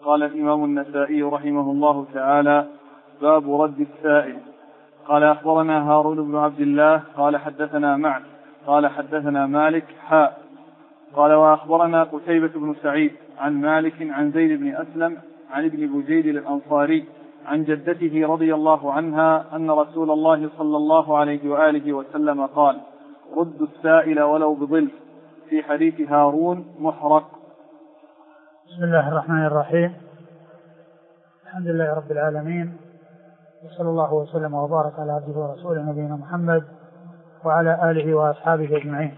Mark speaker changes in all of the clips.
Speaker 1: قال الإمام النسائي رحمه الله تعالى: باب رد السائل. قال أخبرنا هارون بن عبد الله قال حدثنا معن قال حدثنا مالك قال وأخبرنا قتيبة بن سعيد عن مالك عن زيد بن أسلم عن ابن بجيد الأنصاري عن جدته رضي الله عنها أن رسول الله صلى الله عليه وآله وسلم قال: رد السائل ولو بظلف، في حديث هارون محرق.
Speaker 2: بسم الله الرحمن الرحيم. الحمد لله رب العالمين، وصلى الله وسلم وبارك على عبده ورسوله نبينا محمد وعلى آله وأصحابه أجمعين.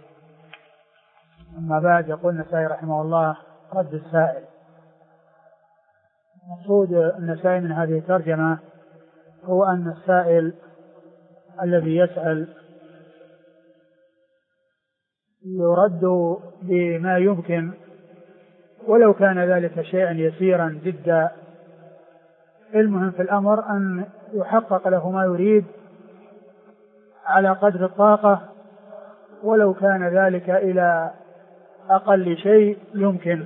Speaker 2: أما بعد، يقول النسائي رحمه الله: رد السائل. مقصود النسائي من هذه الترجمة هو أن السائل الذي يسأل يرد بما يمكن، ولو كان ذلك شيئا يسيرا جدا. المهم في الأمر أن يحقق له ما يريد على قدر الطاقة، ولو كان ذلك إلى أقل شيء يمكن.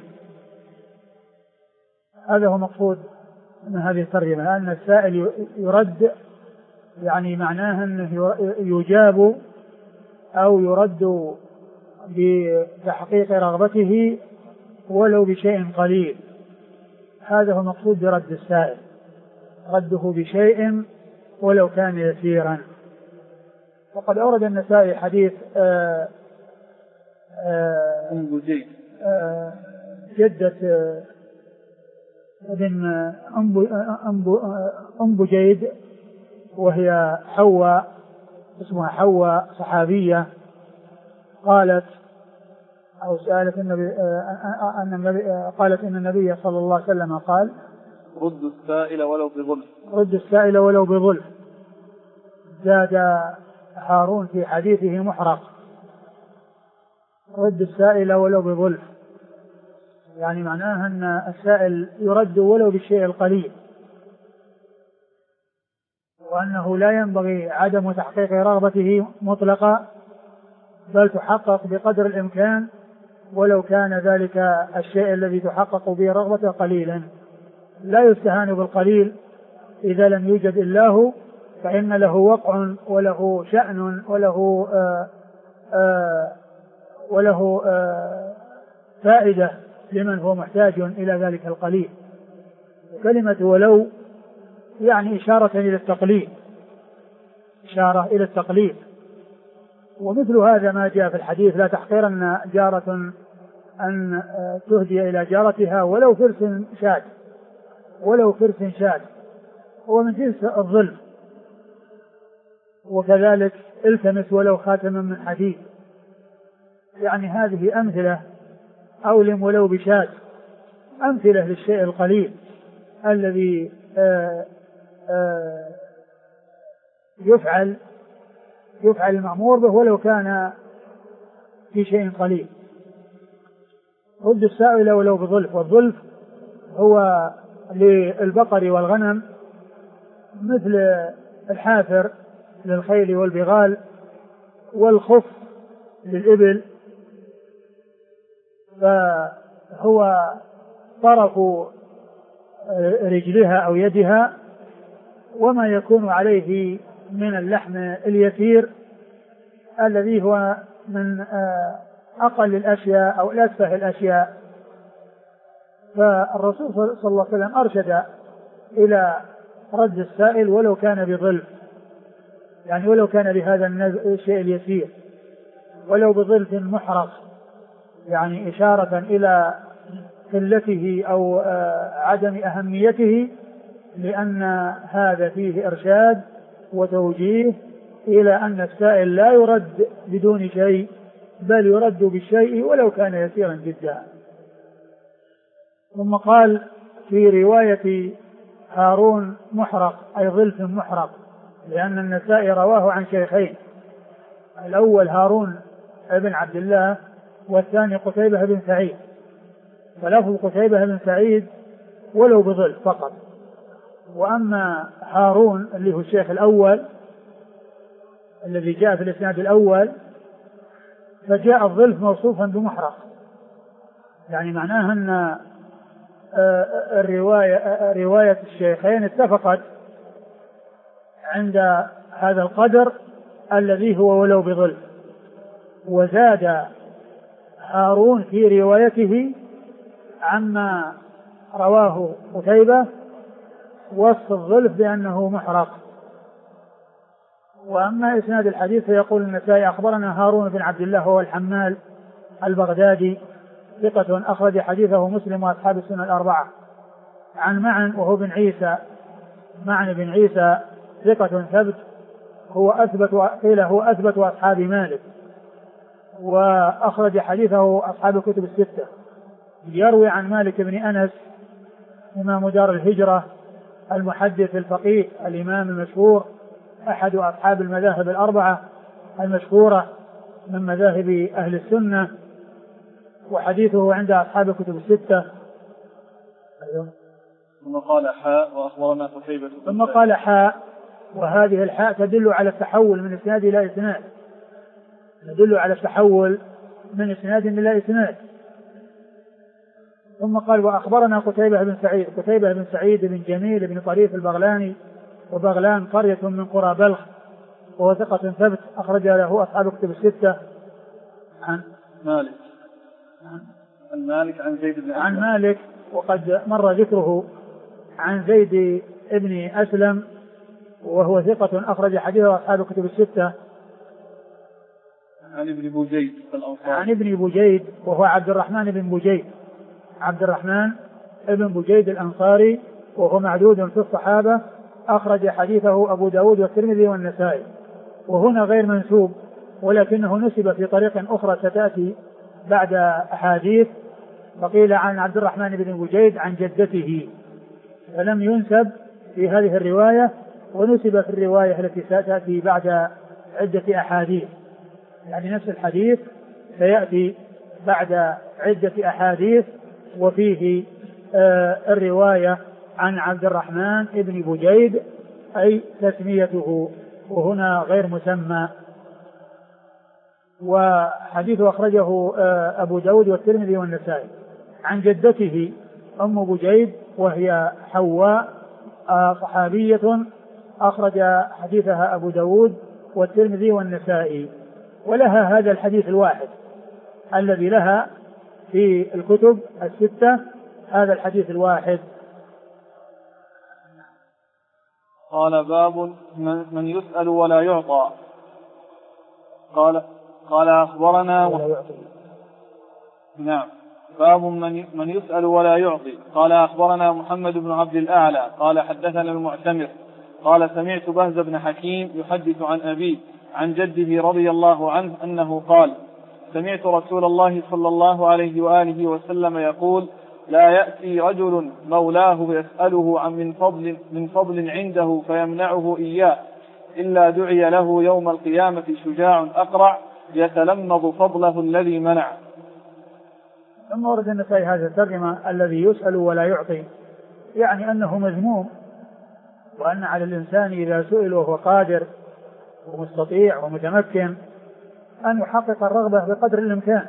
Speaker 2: هذا هو مقصود من هذه الترجمة، أن السائل يرد، يعني معناه أنه يجاب أو يرد بتحقيق رغبته ولو بشيء قليل. هذا هو مقصود برد السائل، رده بشيء ولو كان يسيرا. وقد أورد النسائي حديث جدة ابن أم بجيد، وهي حواء، اسمها حواء، صحابية، قالت أو سألت النبي قالت إن النبي صلى الله عليه وسلم قال:
Speaker 1: رد السائل ولو بظلف.
Speaker 2: رد السائل ولو بظلف. زاد هارون في حديثه محرق: رد السائل ولو بظلف، يعني معناها أن السائل يرد ولو بالشيء القليل، وأنه لا ينبغي عدم تحقيق رغبته مطلقا، بل تحقق بقدر الإمكان ولو كان ذلك الشيء الذي تحقق به رغبته قليلا. لا يستهان بالقليل إذا لم يوجد إلا هو، فإن له وقع وله شأن وله فائدة لمن هو محتاج إلى ذلك القليل. كلمة ولو يعني إشارة إلى التقليل، إشارة إلى التقليل. ومثل هذا ما جاء في الحديث: لا تحقرن جارة أن تهدي إلى جارتها ولو فرس شاة، هو من جنس الظلم. وكذلك التمس ولو خاتما من حديد. يعني هذه أمثلة، أولم ولو بشاة، أمثلة للشيء القليل الذي يفعل المأمور به ولو كان في شيء قليل. رد السائل ولو بظلف. والظلف هو للبقر والغنم مثل الحافر للخيل والبغال، والخف للإبل، فهو طرف رجلها أو يدها وما يكون عليه من اللحم اليسير الذي هو من أقل الأشياء أو الأسفه الأشياء. فالرسول صلى الله عليه وسلم أرشد إلى رد السائل ولو كان بظلف، يعني ولو كان بهذا الشيء اليسير، ولو بظلف محرق، يعني إشارة إلى قلته أو عدم أهميته، لأن هذا فيه إرشاد وتوجيه إلى أن السائل لا يرد بدون شيء، بل يرد بالشيء ولو كان يسيرا جدا. ثم قال في رواية هارون محرق، أي ظلف محرق، لأن النسائي رواه عن شيخين: الأول هارون ابن عبد الله، والثاني قتيبة بن سعيد. فلفظ قتيبة بن سعيد ولو بظلف فقط. وأما هارون اللي هو الشيخ الأول الذي جاء في الإسناد الأول، فجاء الظلف موصوفا بمحرق، يعني معناها أن رواية الشيخين اتفقت عند هذا القدر الذي هو ولو بظل، وزاد هارون في روايته عما رواه قتيبة وصف الظلف بأنه محرق. وأما إسناد الحديث فيقول النسائي أخبرنا هارون بن عبد الله هو الحمال البغدادي ثقة أخرج حديثه مسلم وأصحاب السنة الأربعة، عن معن وهو بن عيسى، معن بن عيسى ثقة ثبت هو أثبت أصحاب مالك، وأخرج حديثه أصحاب الكتب الستة. يروي عن مالك بن أنس إمام دار الهجرة المحدث الفقيه الإمام المشهور أحد أصحاب المذاهب الأربعة المشهورة من مذاهب أهل السنة، وحديثه عند أصحاب الكتب الستة.
Speaker 1: ثم قال حاء وأخبرنا قتيبة،
Speaker 2: ثم قال حاء، وهذه الحاء تدل على التحول من إسناد إلى إسناد، تدل على التحول من إسناد إلى إسناد. ثم قال وأخبرنا قتيبة بن سعيد بن جميل بن طريف البغلاني، وبغلان قرية من قرى بلخ، وهو ثقة ثبت أخرج له أصحاب الكتب الستة. عن
Speaker 1: مالك عن زيد بن أسلم،
Speaker 2: عن مالك وقد مر ذكره، عن زيد بن أسلم وهو ثقة أخرج حديثه أصحاب الكتب الستة.
Speaker 1: عن ابن بوجيد الأنصاري،
Speaker 2: عن ابن بوجيد وهو عبد الرحمن بن بوجيد الأنصاري، وهو معدود في الصحابة أخرج حديثه أبو داود والترمذي والنسائي. وهنا غير منسوب، ولكنه نسب في طريق أخرى ستأتي بعد أحاديث، فقيل عن عبد الرحمن بن بوجيد عن جدته، فلم ينسب في هذه الرواية، ونسب في الرواية التي ستأتي بعد عدة أحاديث، يعني نفس الحديث سيأتي بعد عدة أحاديث وفيه الرواية عن عبد الرحمن بن بوجيد أي تسميته، وهنا غير مسمى. وحديث أخرجه أبو داود والترمذي والنسائي. عن جدته أم بوجيد وهي حواء صحابية أخرج حديثها أبو داود والترمذي والنسائي، ولها هذا الحديث الواحد الذي لها في الكتب الستة، هذا الحديث الواحد.
Speaker 1: قال باب من يسأل ولا يعطى. قال أخبرنا نعم، باب من يسأل ولا يعطي. قال أخبرنا محمد بن عبد الأعلى قال حدثنا المعتمر قال سمعت بهز بن حكيم يحدث عن أبيه عن جده رضي الله عنه أنه قال سمعت رسول الله صلى الله عليه وآله وسلم يقول لا يأتي رجل مولاه يسأله عن من فضل عنده فيمنعه إياه إلا دعي له يوم القيامة شجاع أقرع يتلمض فضله الذي منع.
Speaker 2: ثم ورد النسائي هذا الترجمة الذي يسأل ولا يعطي، يعني أنه مذموم، وأن على الإنسان إذا سئل وهو قادر ومستطيع ومتمكن أن يحقق الرغبة بقدر الإمكان.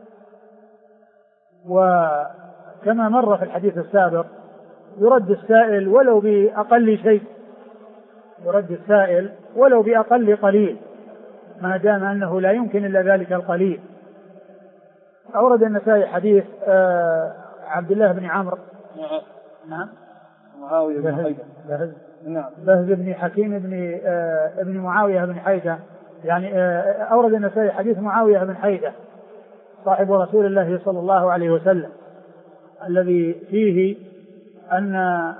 Speaker 2: وكما مر في الحديث السابق يرد السائل ولو بأقل شيء، يرد السائل ولو بأقل قليل ما دام أنه لا يمكن إلا ذلك القليل. أورد النسائي حديث عبد الله بن عمرو نعم
Speaker 1: معاوية بن حيدة
Speaker 2: بهز بن حكيم ابن معاوية بن حيدة، يعني أورد النسائي حديث معاوية بن حيدة صاحب رسول الله صلى الله عليه وسلم الذي فيه أن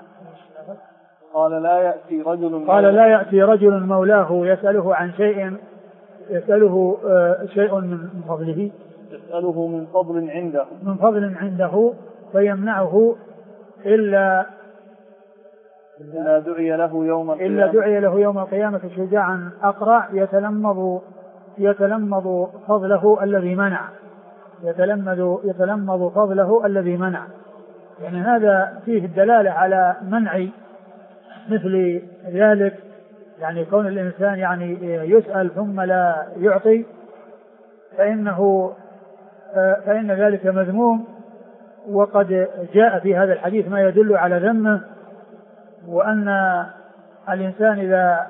Speaker 1: قال لا يأتي رجل
Speaker 2: مولاه يسأله عن شيء، يسأله شيء من فضله،
Speaker 1: يسأله من فضل عنده
Speaker 2: فيمنعه إلا
Speaker 1: دعي له يوم
Speaker 2: القيامة شجاعا أقرع يتلمض فضله الذي منع، يتلمض فضله الذي منع. يعني هذا فيه الدلالة على منع مثل ذلك، يعني كون الإنسان يعني يسأل ثم لا يعطي فإن ذلك مذموم، وقد جاء في هذا الحديث ما يدل على ذمه، وأن الإنسان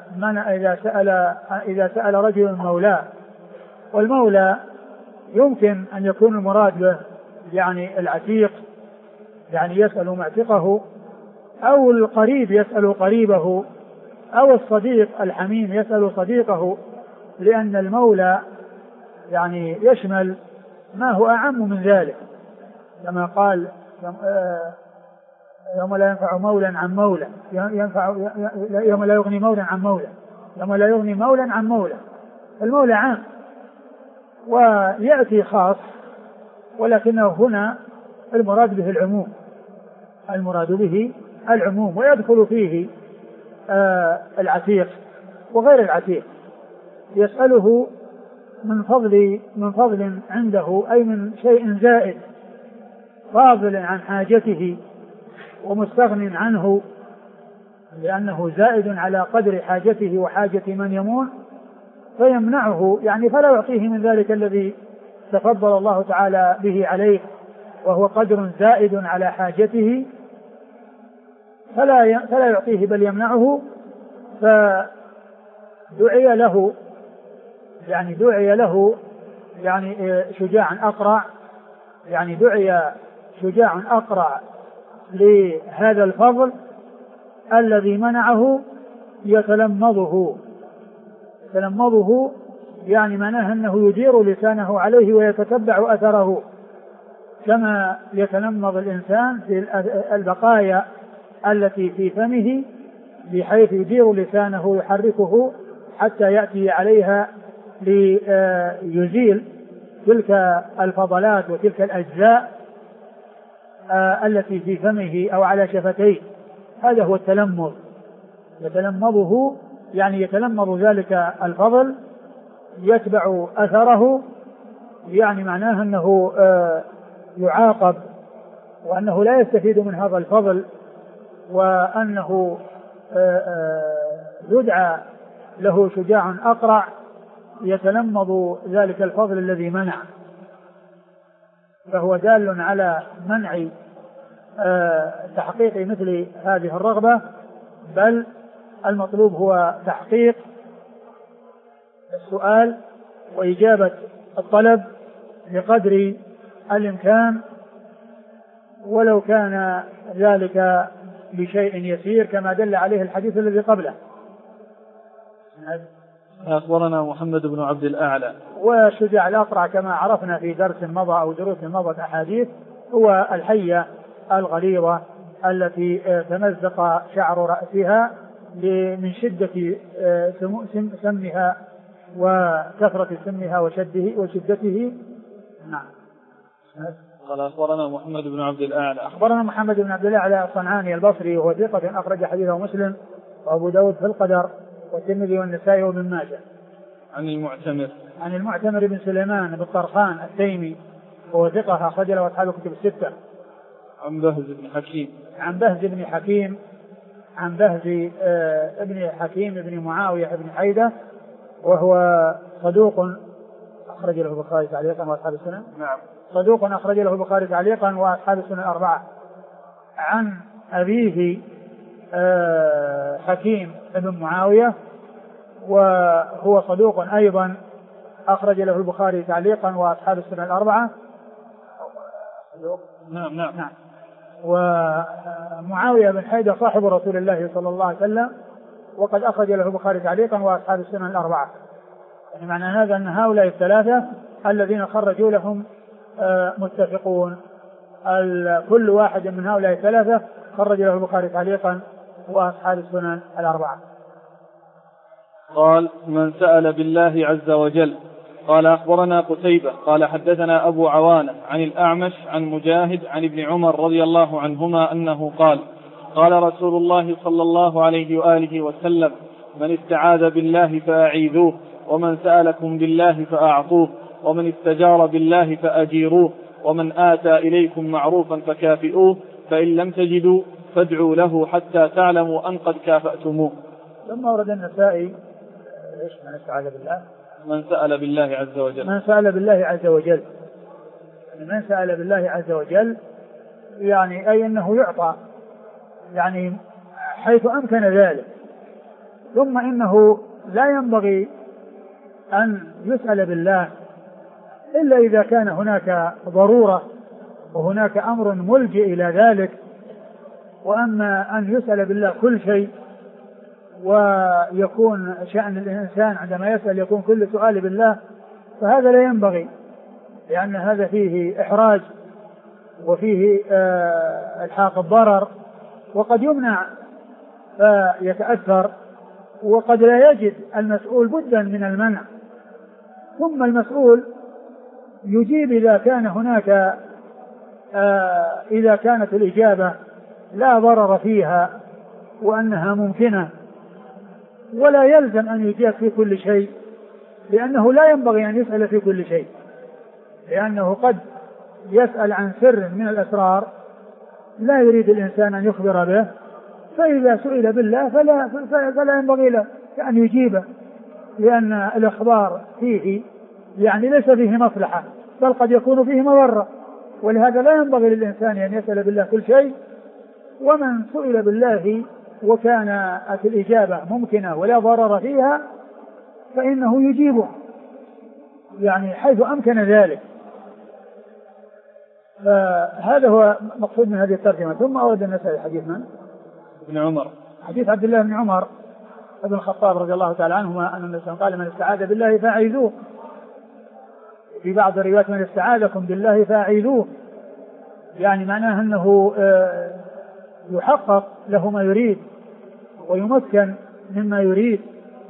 Speaker 2: إذا سأل رجل مولاه، والمولى يمكن أن يكون المراد به يعني العتيق، يعني يسأل معتقه، أو القريب يسأل قريبه، أو الصديق الحميم يسأل صديقه، لأن المولى يعني يشمل ما هو أعم من ذلك، كما قال يوم لا ينفع مولى عن مولى، يوم لا يغني مولى عن مولى، يوم لا يغني مولى عن مولى. المولى عام ويأتي خاص، ولكنه هنا المراد به العموم، المراد به العموم، ويدخل فيه العتيق وغير العتيق، يسأله من فضل عنده، أي من شيء زائد فاضل عن حاجته ومستغن عنه، لأنه زائد على قدر حاجته وحاجة من يمون، فيمنعه، يعني فلا يعطيه من ذلك الذي تفضل الله تعالى به عليه، وهو قدر زائد على حاجته، فلا يعطيه بل يمنعه. فدعي له يعني شجاع أقرع، يعني دعي شجاع أقرع لهذا الفضل الذي منعه، يتلمضه، يعني معناه أنه يدير لسانه عليه ويتتبع أثره، كما يتلمض الإنسان في البقايا التي في فمه، بحيث يدير لسانه يحركه حتى يأتي عليها ليزيل تلك الفضلات وتلك الأجزاء التي في فمه أو على شفتيه. هذا هو التلمض، يتلمضه يعني يتلمض ذلك الفضل، يتبع أثره، يعني معناه أنه يعاقب، وأنه لا يستفيد من هذا الفضل، وأنه يدعى له شجاع أقرع يتلمض ذلك الفضل الذي منع. فهو دال على منع تحقيق مثل هذه الرغبة، بل المطلوب هو تحقيق السؤال وإجابة الطلب بقدر الإمكان، ولو كان ذلك بشيء يسير، كما دل عليه الحديث الذي قبله.
Speaker 1: أخبرنا محمد بن عبد الأعلى.
Speaker 2: وشجاع الأقرع كما عرفنا في درس مضى أو دروس مضت أحاديث، هو الحية الغليظة التي تمزق شعر رأسها من شدة سمها وكثرة سمها وشدته. نعم.
Speaker 1: قال أخبرنا محمد بن عبد الأعلى.
Speaker 2: أخبرنا محمد بن عبد الأعلى الصنعاني البصري، وهو ثقة أخرج حديثه مسلم وأبو داود في القدر والترمذي والنسائي وابن ماجه.
Speaker 1: عن
Speaker 2: المعتمر بن سليمان بن طرخان التيمي، وهو ثقة أخرج له أصحاب الكتب الستة.
Speaker 1: عن بهز
Speaker 2: بن حكيم بن معاوية بن حيدة، وهو صدوق أخرج له البخاري تعليقا وأصحاب السنن.
Speaker 1: نعم.
Speaker 2: صدوق أخرج له البخاري تعليقا وأصحاب السنن الأربعة. عن أبيه حكيم بن معاوية، وهو صدوق أيضا أخرج له البخاري تعليقا وأصحاب السنن الأربعة.
Speaker 1: نعم.
Speaker 2: ومعاوية بن حيدة صاحب رسول الله صلى الله عليه وسلم، وقد أخرج له البخاري تعليقا وأصحاب السنن الأربعة. يعني معنى هذا أن هؤلاء الثلاثة الذين خرجوا لهم متفقون، كل واحد من هؤلاء الثلاثة خرج له البخاري تعليقا وأصحاب السنن الأربعة.
Speaker 1: قال: من سأل بالله عز وجل. قال: أخبرنا قتيبة قال حدثنا أبو عوانة عن الأعمش عن مجاهد عن ابن عمر رضي الله عنهما أنه قال: قال رسول الله صلى الله عليه وآله وسلم: من استعاذ بالله فأعيذوه، ومن سألكم بالله فأعطوه، ومن استجار بالله فأجيروه، ومن آتى إليكم معروفا فكافئوه، فإن لم تجدوا فادعوا له حتى تعلموا أن قد كافأتموه.
Speaker 2: ثم ورد النسائي: من استعاذ بالله؟
Speaker 1: من سأل بالله عز وجل.
Speaker 2: من سأل بالله عز وجل يعني أي أنه يعطى يعني حيث أمكن ذلك. ثم إنه لا ينبغي أن يسأل بالله إلا إذا كان هناك ضرورة وهناك أمر ملجئ إلى ذلك. وأما أن يسأل بالله كل شيء ويكون شأن الإنسان عندما يسأل يكون كل سؤال بالله فهذا لا ينبغي، لأن هذا فيه إحراج وفيه إلحاق الضرر، وقد يمنع فيتأثر، وقد لا يجد المسؤول بدا من المنع. ثم المسؤول يجيب إذا كان هناك إذا كانت الإجابة لا ضرر فيها وأنها ممكنة، ولا يلزم أن يجيب في كل شيء، لأنه لا ينبغي أن يسأل في كل شيء، لأنه قد يسأل عن سر من الأسرار لا يريد الإنسان أن يخبر به، فإذا سئل بالله فلا ينبغي له أن يجيبه، لأن الإخبار فيه يعني ليس فيه مصلحة بل قد يكون فيه مضرة، ولهذا لا ينبغي للإنسان أن يسأل بالله كل شيء. ومن سئل بالله وكانت الإجابة ممكنة ولا ضرر فيها فإنه يجيبه يعني حيث أمكن ذلك. فهذا هو مقصود من هذه الترجمة. ثم أود أن نسأل حديث من؟
Speaker 1: ابن عمر،
Speaker 2: حديث عبد الله بن عمر ابن الخطاب رضي الله تعالى عنهما أن النبي قال من استعاذ بالله فأعيذوه، في بعض الروايات من استعاذكم بالله فأعيذوه، يعني معناه أنه يحقق له ما يريد ويمكن مما يريد.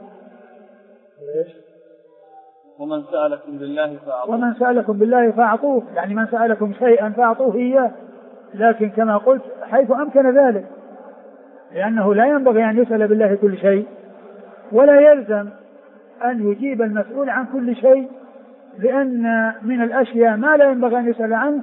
Speaker 1: ومن سألكم بالله فأعطوه،
Speaker 2: ومن سألكم بالله فأعطوه، يعني من سألكم شيئا فأعطوه إياه، لكن كما قلت حيث أمكن ذلك، لأنه لا ينبغي أن يسأل بالله كل شيء، ولا يلزم أن يجيب المسؤول عن كل شيء، لأن من الأشياء ما لا ينبغي أن يسأل عنه،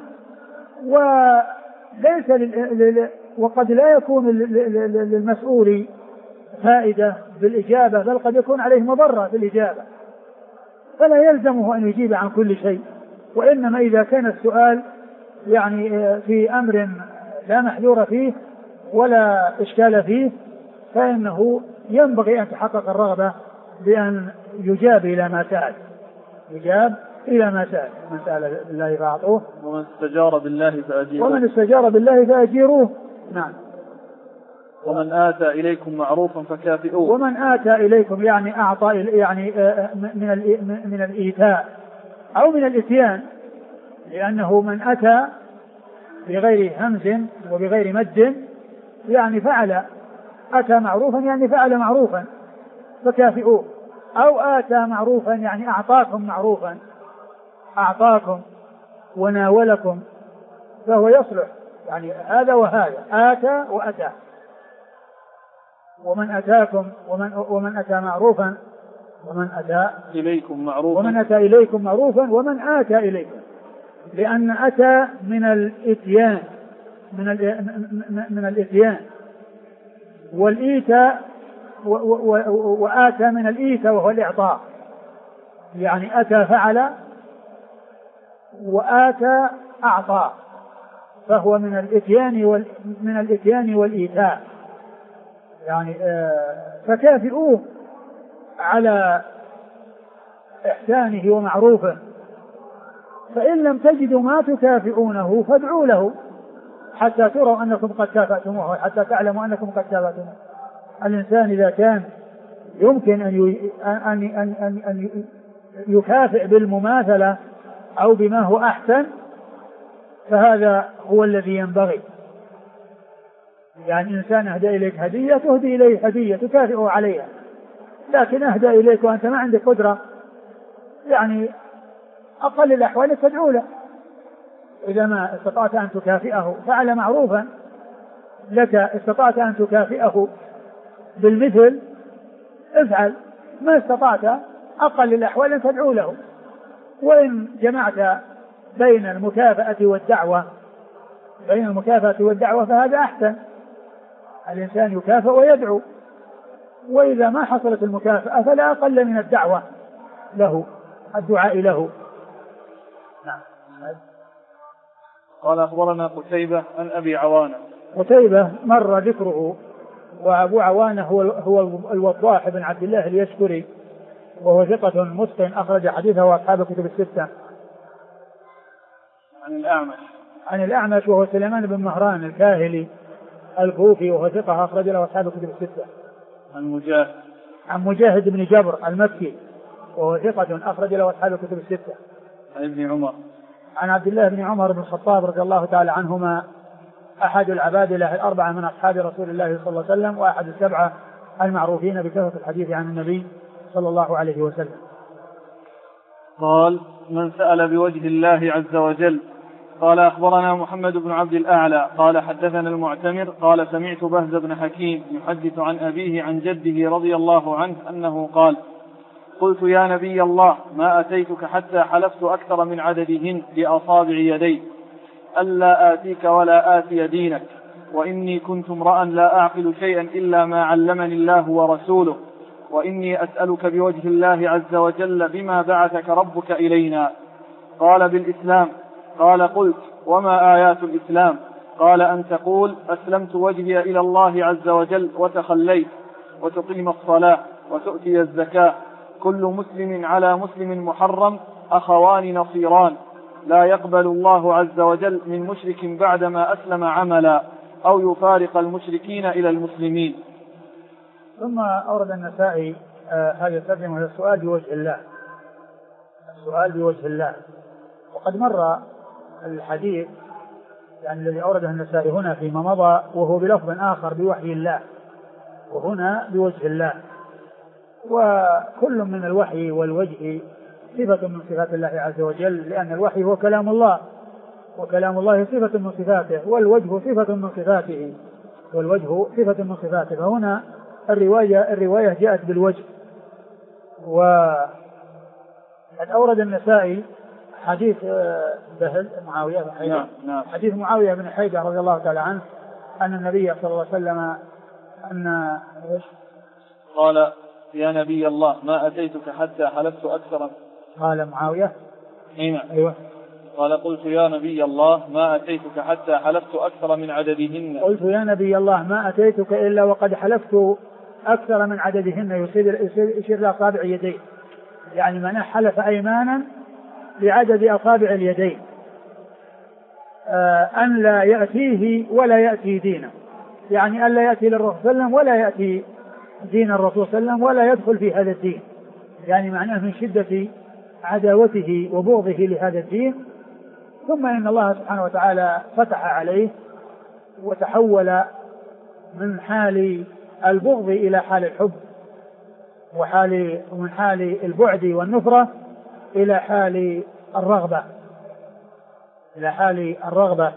Speaker 2: وقد لا يكون للمسؤول فائدة بالإجابة، بل قد يكون عليه مضرة بالإجابة، فلا يلزمه أن يجيب عن كل شيء. وإنما إذا كان السؤال يعني في أمر لا محذور فيه ولا إشكال فيه فإنه ينبغي أن تحقق الرغبة بأن يجاب إلى ما سأل، يجاب إلى ما سأل. من سأل بالله فأعطوه،
Speaker 1: ومن استجار بالله فأجيروه،
Speaker 2: ومن استجار بالله فأجيروه. نعم.
Speaker 1: ومن آتى إليكم معروفا فكافئوه،
Speaker 2: ومن آتى إليكم يعني أعطى يعني من الإيتاء أو من الإتيان، لأنه من أتى بغير همز وبغير مد يعني فعل، أتى معروفا يعني فعل معروفا فكافئوه، أو آتى معروفا يعني أعطاكم معروفا، أعطاكم وناولكم، فهو يصلح يعني هذا وهذا، آتى وأتى. ومن أتاكم ومن أتى معروفا ومن أتى
Speaker 1: إليكم معروفا،
Speaker 2: ومن أتى إليكم معروفا ومن آتى إليكم، لأن أتى من الإتيان من الإتيان، والإيتاء وآتى من الإيتاء وهو الإعطاء، يعني أتى فعل وآتى أعطى، فهو من الإتيان والإيتاء يعني فكافئوه على إحسانه ومعروفه، فإن لم تجدوا ما تكافئونه فادعوا له حتى تروا أنكم قد كافأتموه، حتى تعلموا أنكم قد كافأتموه. الإنسان إذا كان يمكن أن يكافئ بالمماثلة أو بما هو أحسن فهذا هو الذي ينبغي. يعني إنسان أهدى إليك هدية تهدي إليه هدية تكافئه عليها، لكن أهدى إليك وأنت ما عندك قدرة يعني أقل الأحوال تدعو له. إذا ما استطعت أن تكافئه فعل معروفا لك، استطعت أن تكافئه بالمثل افعل، ما استطعت أقل الأحوال أن تدعو له. وإن جمعت بين المكافأة والدعوة فهذا أحسن، الإنسان يكافئ ويدعو، وإذا ما حصلت المكافأة فلا أقل من الدعوة له، الدعاء له. نعم.
Speaker 1: قال أخبرنا قتيبة عن أبي عوانة.
Speaker 2: قتيبة مر ذكره، وأبو عوانة هو الوضاح بن عبد الله اليشكري، وهو ثقة متقن أخرج حديثه أصحاب الكتب الستة. عن الأعمش وهو سليمان بن مهران الكاهلي الكوفي، وهو ثقة أخرج له أصحاب الكتب الستة. عن مجاهد بن جبر المكي، وهو ثقة أخرج له أصحاب الكتب الستة. عن عبد الله بن عمر بن الخطاب رضي الله تعالى عنهما، أحد العبادلة الأربعة من أصحاب رسول الله صلى الله عليه وسلم، وأحد السبعة المعروفين بكثرة الحديث عن النبي صلى الله عليه وسلم.
Speaker 1: قال: من سأل بوجه الله عز وجل. قال: أخبرنا محمد بن عبد الأعلى قال حدثنا المعتمر قال: سمعت بهز بن حكيم يحدث عن أبيه عن جده رضي الله عنه أنه قال: قلت يا نبي الله ما أتيتك حتى حلفت أكثر من عددهن بأصابع يدي ألا آتيك ولا آتي دينك، وإني كنت امرأ لا أعقل شيئا إلا ما علمني الله ورسوله، وإني أسألك بوجه الله عز وجل بما بعثك ربك إلينا. قال: بالإسلام. قال: قلت: وما آيات الإسلام؟ قال: أن تقول أسلمت وجهي إلى الله عز وجل وتخليت، وتقيم الصلاة، وتؤتي الزكاة، كل مسلم على مسلم محرم، أخوان نصيران، لا يقبل الله عز وجل من مشرك بعدما أسلم عملا، أو يفارق المشركين إلى المسلمين.
Speaker 2: ثم أورد النسائي هذه الترجمة السؤال بوجه الله. السؤال بوجه الله، وقد مر الحديث يعني الذي أورده النسائي هنا فيما مضى، وهو بلفظ آخر بوحي الله، وهنا بوجه الله. وكل من الوحي والوجه صفة من صفات الله عز وجل، لأن الوحي هو كلام الله، وكلام الله صفة من صفاته، والوجه صفة من صفاته، فهنا الرواية جاءت بالوجه. وقد أورد النسائي حديث معاوية بن حيدة. حديث معاوية بن حيدة رضي الله تعالى عنه أن النبي صلى الله عليه وسلم
Speaker 1: قال: يا نبي الله ما أتيتك حتى حلفت أكثر.
Speaker 2: قال معاوية:
Speaker 1: أيوة. قال: قلت يا نبي الله ما أتيتك حتى حلفت أكثر من عددهن.
Speaker 2: قلت يا نبي الله ما أتيتك إلا وقد حلفت أكثر من عددهن، يشير لأصابع يديه، يعني من حلف أيمانا بعدد أصابع اليدين، أن لا يأتيه ولا يأتي دينه، يعني أن لا يأتي للرسول صلى الله عليه وسلم ولا يأتي دين الرسول صلى الله عليه وسلم ولا يدخل في هذا الدين، يعني معناه من شدة عداوته وبغضه لهذا الدين. ثم إن الله سبحانه وتعالى فتح عليه وتحول من حال البغض إلى حال الحب، ومن حال البعد والنفرة إلى حال الرغبة،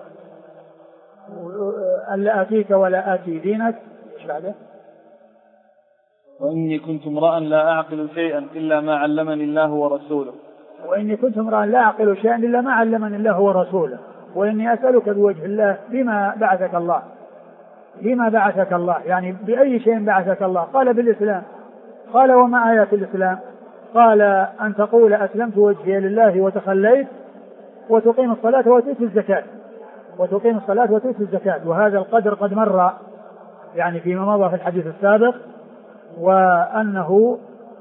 Speaker 2: ألا آتيك ولا آتي دينك. إيش بعده؟
Speaker 1: وإني كنت امرأ لا أعقل شيئا إلا ما علمني الله ورسوله.
Speaker 2: وإني كنت امرأ لا أعقل شيئا إلا ما علمني الله ورسوله، وإني أسألك بوجه الله بما بعثك الله، يعني بأي شيء بعثك الله؟ قال: بالإسلام. قال: وما آيات الإسلام؟ قال: أن تقول أسلمت وجهي لله وتخليت، وتقيم الصلاة وتؤتي الزكاة. وهذا القدر قد مر يعني فيما مضى في الحديث السابق، وأنه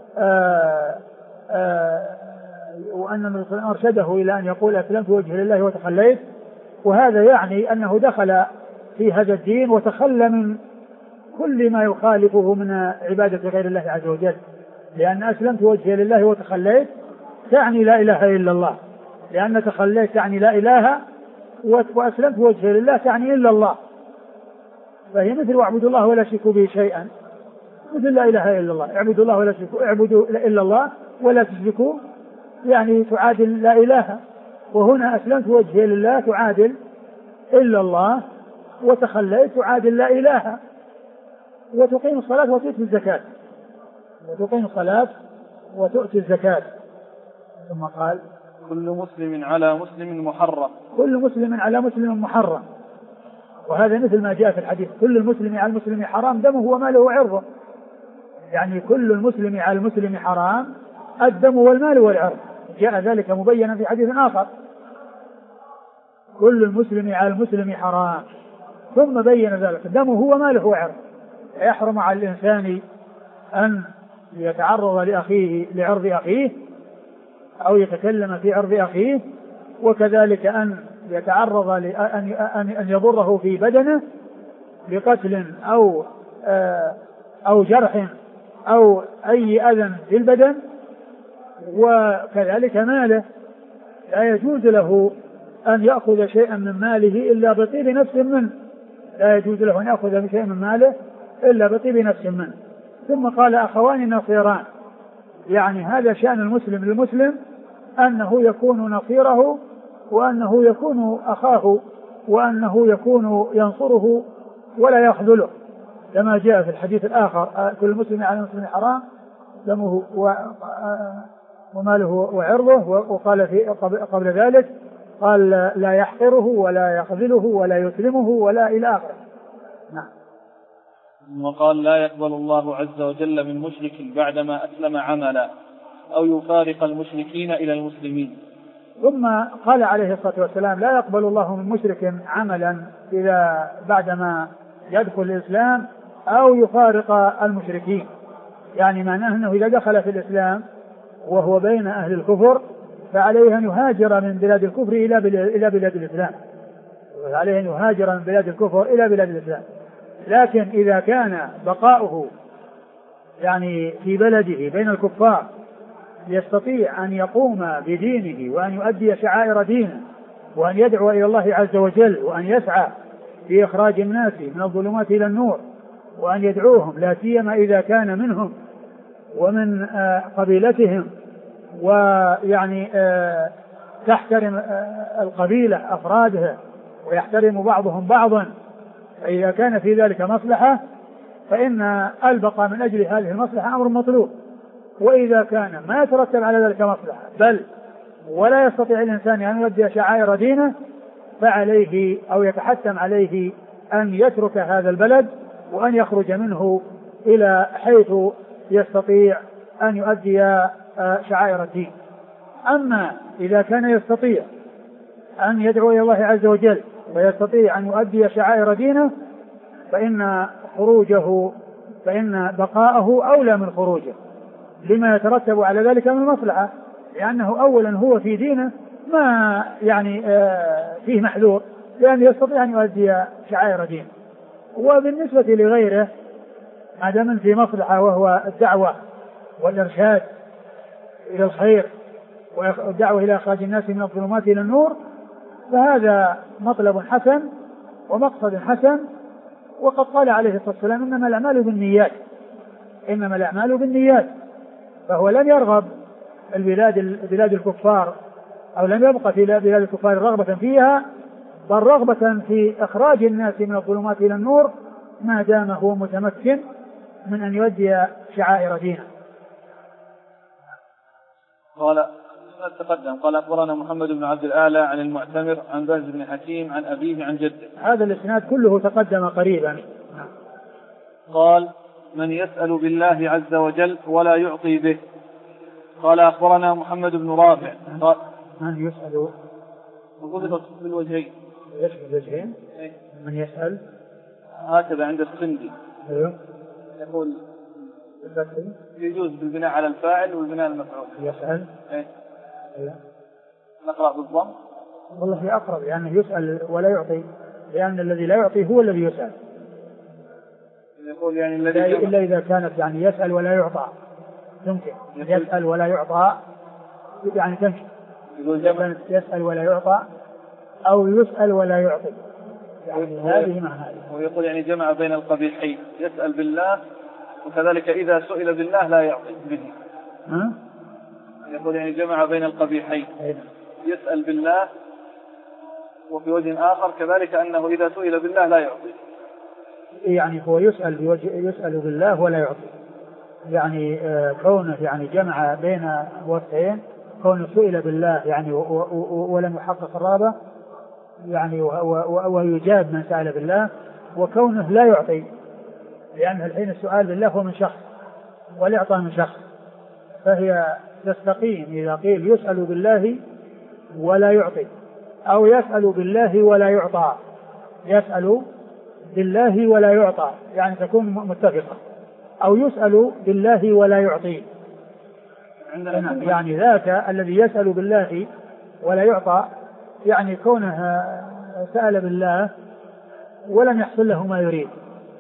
Speaker 2: وأن أرشده إلى أن يقول أسلمت وجهي لله وتخليت، وهذا يعني أنه دخل في هذا الدين وتخلى من كل ما يخالفه من عبادة غير الله عز وجل، لأن أسلمت وجهي لله وتخليت تعني لا إله إلا الله، لأن تخليت تعني لا إله، وأسلمت وجهي لله تعني إلا الله، فهي مثل واعبدوا الله ولا تشركوا به شيئا، مثل لا إله إلا الله، اعبدوا الله ولا تشركوا، اعبدوا إلا الله ولا تشركوا، يعني تعادل لا إله. وهنا أسلمت وجهي لله تعادل إلا الله، وتخليت تعادل لا إله. وتقيم الصلاة وتؤتي الزكاة. ثم قال:
Speaker 1: كل مسلم على مسلم محرم.
Speaker 2: وهذا مثل ما جاء في الحديث: كل المسلم على المسلم حرام دمه وماله وعرضه، يعني كل المسلم على المسلم حرام الدم والمال والعرض، جاء ذلك مبينا في حديث آخر. كل المسلم على المسلم حرام. ثم بين ذلك دمه وماله وعرضه، يحرم على الإنسان أن يتعرض لعرض أخيه أو يتكلم في عرض أخيه، وكذلك أن يتعرض أن يضره في بدنه بقتل أو جرح أو أي أذى في البدن. وكذلك ماله، لا يجوز له أن يأخذ شيئا من ماله إلا بطيب نفس منه، لا يجوز له أن يأخذ شيئا من ماله إلا بطيب نفس منه. ثم قال أخوان نصيران، يعني هذا شأن المسلم للمسلم، أنه يكون نصيره وأنه يكون أخاه وأنه يكون ينصره ولا يخذله، كما جاء في الحديث الآخر كل مسلم على المسلم حرام دمه وماله وعرضه. وقال في قبل ذلك قال لا يحقره ولا يخذله ولا يسلمه ولا إلى آخره. نعم.
Speaker 1: وقال لا يقبل الله عز وجل من مشرك بعدما أسلم عملا أو يفارق المشركين إلى المسلمين.
Speaker 2: ثم قال عليه الصلاة والسلام لا يقبل الله من مشرك عملا إذا بعدما يدخل الإسلام أو يفارق المشركين، يعني معناه أنه إذا دخل في الإسلام وهو بين أهل الكفر فعليه أن يهاجر من بلاد الكفر إلى بلاد الإسلام، عليه أن يهاجر من بلاد الكفر إلى بلاد الإسلام. لكن إذا كان بقاؤه يعني في بلده بين الكفار يستطيع أن يقوم بدينه وأن يؤدي شعائر دينه وأن يدعو إلى الله عز وجل وأن يسعى في إخراج الناس من الظلمات إلى النور وأن يدعوهم، لا سيما إذا كان منهم ومن قبيلتهم، ويعني تحترم القبيلة أفرادها ويحترم بعضهم بعضا، فإذا كان في ذلك مصلحة فإن البقاء من أجل هذه المصلحة أمر مطلوب. وإذا كان ما يترتب على ذلك مصلحة بل ولا يستطيع الإنسان أن يؤدي شعائر دينه فعليه أو يتحتم عليه أن يترك هذا البلد وأن يخرج منه إلى حيث يستطيع أن يؤدي شعائر الدين. أما إذا كان يستطيع أن يدعو إلى الله عز وجل ويستطيع أن يؤدي شعائر دينه فإن بقاءه أولى من خروجه لما يترتب على ذلك من المصلحة، لأنه أولا هو في دينه ما يعني فيه محذور لأن يستطيع أن يؤدي شعائر دينه. وبالنسبة لغيره ما دام في مصلحة وهو الدعوة والإرشاد إلى الخير والدعوة إلى إخراج الناس من الظلمات إلى النور فهذا مطلب حسن ومقصد حسن. وقد قال عليه الصلاة والسلام إنما الأعمال بالنيات، فهو لم يرغب بلاد الكفار أو لم يبقى في بلاد الكفار رغبة فيها بل رغبة في إخراج الناس من الظلمات إلى النور ما دام هو متمكن من أن يؤدي شعائر دينه.
Speaker 1: قال أخبرنا محمد بن عبد الأعلى عن المعتمر عن باز بن حكيم عن أبيه عن جده.
Speaker 2: هذا الإسناد كله تقدم قريبا.
Speaker 1: قال من يسأل بالله عز وجل ولا يعطي به. قال أخبرنا محمد بن رافع قال
Speaker 2: من يسأل
Speaker 1: بالوجهين
Speaker 2: بالوجهين من يسأل
Speaker 1: هكذا عند السندي يقول يجوز بالبناء على الفاعل والبناء على المفعول.
Speaker 2: يسأل
Speaker 1: نقرأ بالضم
Speaker 2: والله أقرب يعني يسأل ولا يعطي، لأن الذي لا يعطي هو الذي يسأل.
Speaker 1: يقول يعني الذي
Speaker 2: إلا إذا كانت يعني يسأل ولا يعطى يمكن يسأل ولا يعطى يعني تمشي. يقول يسأل ولا يعطى أو يسأل ولا يعطي يعني هذه مع هذه.
Speaker 1: ويقول يعني جمع بين القبيحين يسأل بالله وكذلك إذا سئل بالله لا يعطي به. يقول يعني جمع بين القبيحين يسأل بالله وفي وجه آخر كذلك أنه إذا سئل بالله لا يعطي،
Speaker 2: يعني هو يسأل بالله ولا يعطي، يعني كونه يعني جمع بين وجهين، كونه سئل بالله يعني ولم يحقق الرغبة يعني ويجاب من سأل بالله، وكونه لا يعطي لأن الحين السؤال بالله هو من شخص والإعطاء من شخص، فهي تستقيم إذا قيل يسأل بالله ولا يعطي أو يسأل بالله ولا يعطى، يسأل بالله ولا يعطى يعني تكون متفقة، أو يسأل بالله ولا يعطي. يعني ذاك الذي يسأل بالله ولا يعطى يعني كونه سأل بالله ولم يحصل له ما يريد،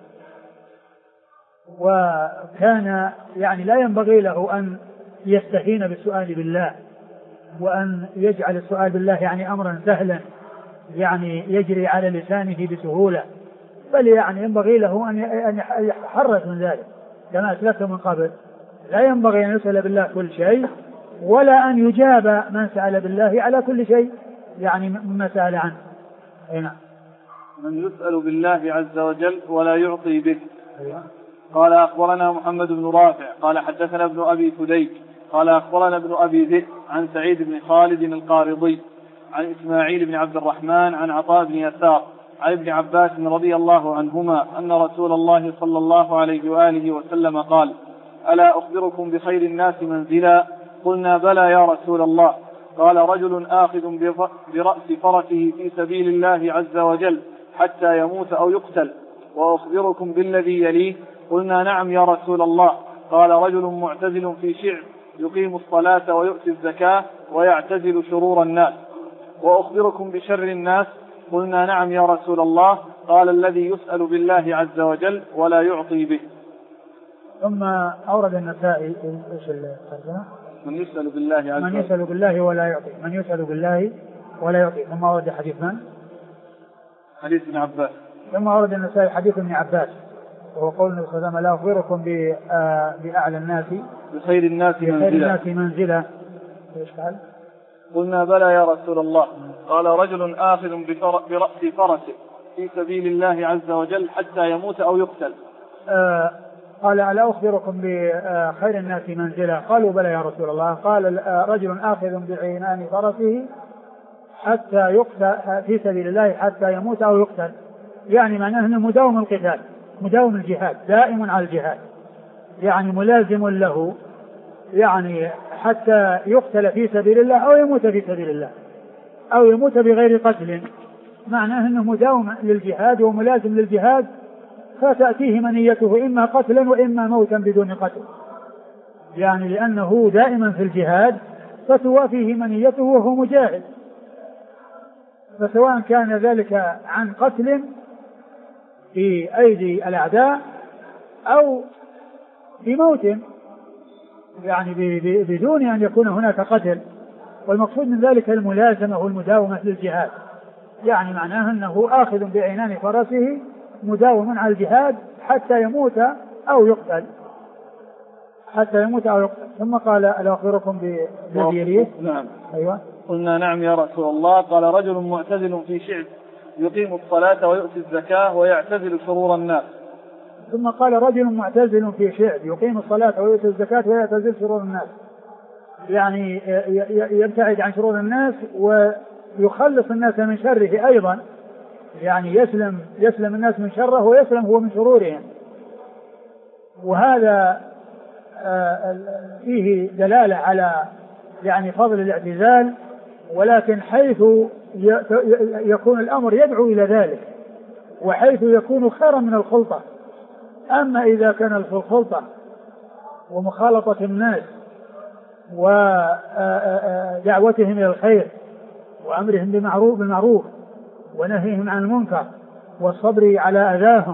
Speaker 2: وكان يعني لا ينبغي له أن يستهين بالسؤال بالله وأن يجعل السؤال بالله يعني أمرا سهلا يعني يجري على لسانه بسهولة، بل يعني ينبغي له أن يحرص من ذلك كما أسلفت من قبل. لا ينبغي أن يسأل بالله كل شيء، ولا أن يجاب من سأل بالله على كل شيء يعني مما سأل عنه. هنا
Speaker 1: من يسأل بالله عز وجل ولا يعطي به. قال أخبرنا محمد بن رافع قال حدثنا ابن أبي فديك قال أخبرنا ابن أبي ذئب عن سعيد بن خالد القارضي عن إسماعيل بن عبد الرحمن عن عطاء بن يسار عن ابن عباس رضي الله عنهما أن رسول الله صلى الله عليه وآله وسلم قال: ألا أخبركم بخير الناس منزلا؟ قلنا: بلى يا رسول الله. قال: رجل آخذ برأس فرسه في سبيل الله عز وجل حتى يموت أو يقتل. وأخبركم بالذي يليه؟ قلنا: نعم يا رسول الله. قال: رجل معتزل في شعب يقيم الصلاة ويؤتي الزكاة ويعتزل شرور الناس. وأخبركم بشر الناس؟ قلنا: نعم يا رسول الله. قال: الذي يسأل بالله عز وجل ولا يعطي به.
Speaker 2: ثم أورد النسائي إيش الترجمة؟
Speaker 1: من يسأل بالله عز وجل،
Speaker 2: من يسأل بالله ولا يعطي، من يسأل بالله ولا يعطي. ثم أورد حديث من؟
Speaker 1: حديث ابن عباس.
Speaker 2: ثم أورد النسائي حديث ابن عباس وهو قول النبي صلى الله عليه وسلم: لا أخبركم بأعلى الناس
Speaker 1: بخير الناس
Speaker 2: منزلة. ايش قال؟
Speaker 1: قلنا: بلى يا رسول الله. قال: رجل آخذ برأس فرسه في سبيل الله عز وجل حتى يموت أو يقتل.
Speaker 2: قال: ألا أخبركم بخير الناس منزلة؟ قالوا: بلى يا رسول الله. قال: رجل آخذ بعنان فرسه حتى يقتل في سبيل الله حتى يموت أو يقتل، يعني معناه أنه مداوم القتال، مداوم الجهاد، دائم على الجهاد، يعني ملازم له، يعني حتى يقتل في سبيل الله أو يموت في سبيل الله أو يموت بغير قتل، معناه أنه مداوم للجهاد وملازم للجهاد، فتأتيه منيته إما قتلا وإما موتا بدون قتل، يعني لأنه دائما في الجهاد فتوافيه منيته وهو مجاهد، فسواء كان ذلك عن قتل في أيدي الأعداء أو بموت يعني بدون أن يكون هناك قتل. والمقصود من ذلك الملازمة والمداومة للجهاد، يعني معناه أنه آخذ بعنان فرسه مداوم على الجهاد حتى يموت أو يقتل، حتى يموت أو يقتل. ثم قال: ألا أخبركم بالذي يليه؟
Speaker 1: نعم.
Speaker 2: أيوة.
Speaker 1: قلنا: نعم يا رسول الله. قال: رجل معتزل في شعب يقيم الصلاة ويؤتي الزكاة ويعتزل شرور الناس.
Speaker 2: ثم قال: رجل معتزل في شعب يقيم الصلاة ويؤتي الزكاة ويعتزل شرور الناس، يعني يبتعد عن شرور الناس ويخلص الناس من شره أيضا، يعني يسلم الناس من شره ويسلم هو من شرورهم. وهذا فيه دلالة على يعني فضل الاعتزال، ولكن حيث يكون الأمر يدعو إلى ذلك وحيث يكون خيرا من الخلطة. أما إذا كان الخلطة ومخالطة الناس ودعوتهم إلى الخير وأمرهم بالمعروف ونهيهم عن المنكر والصبر على أذاهم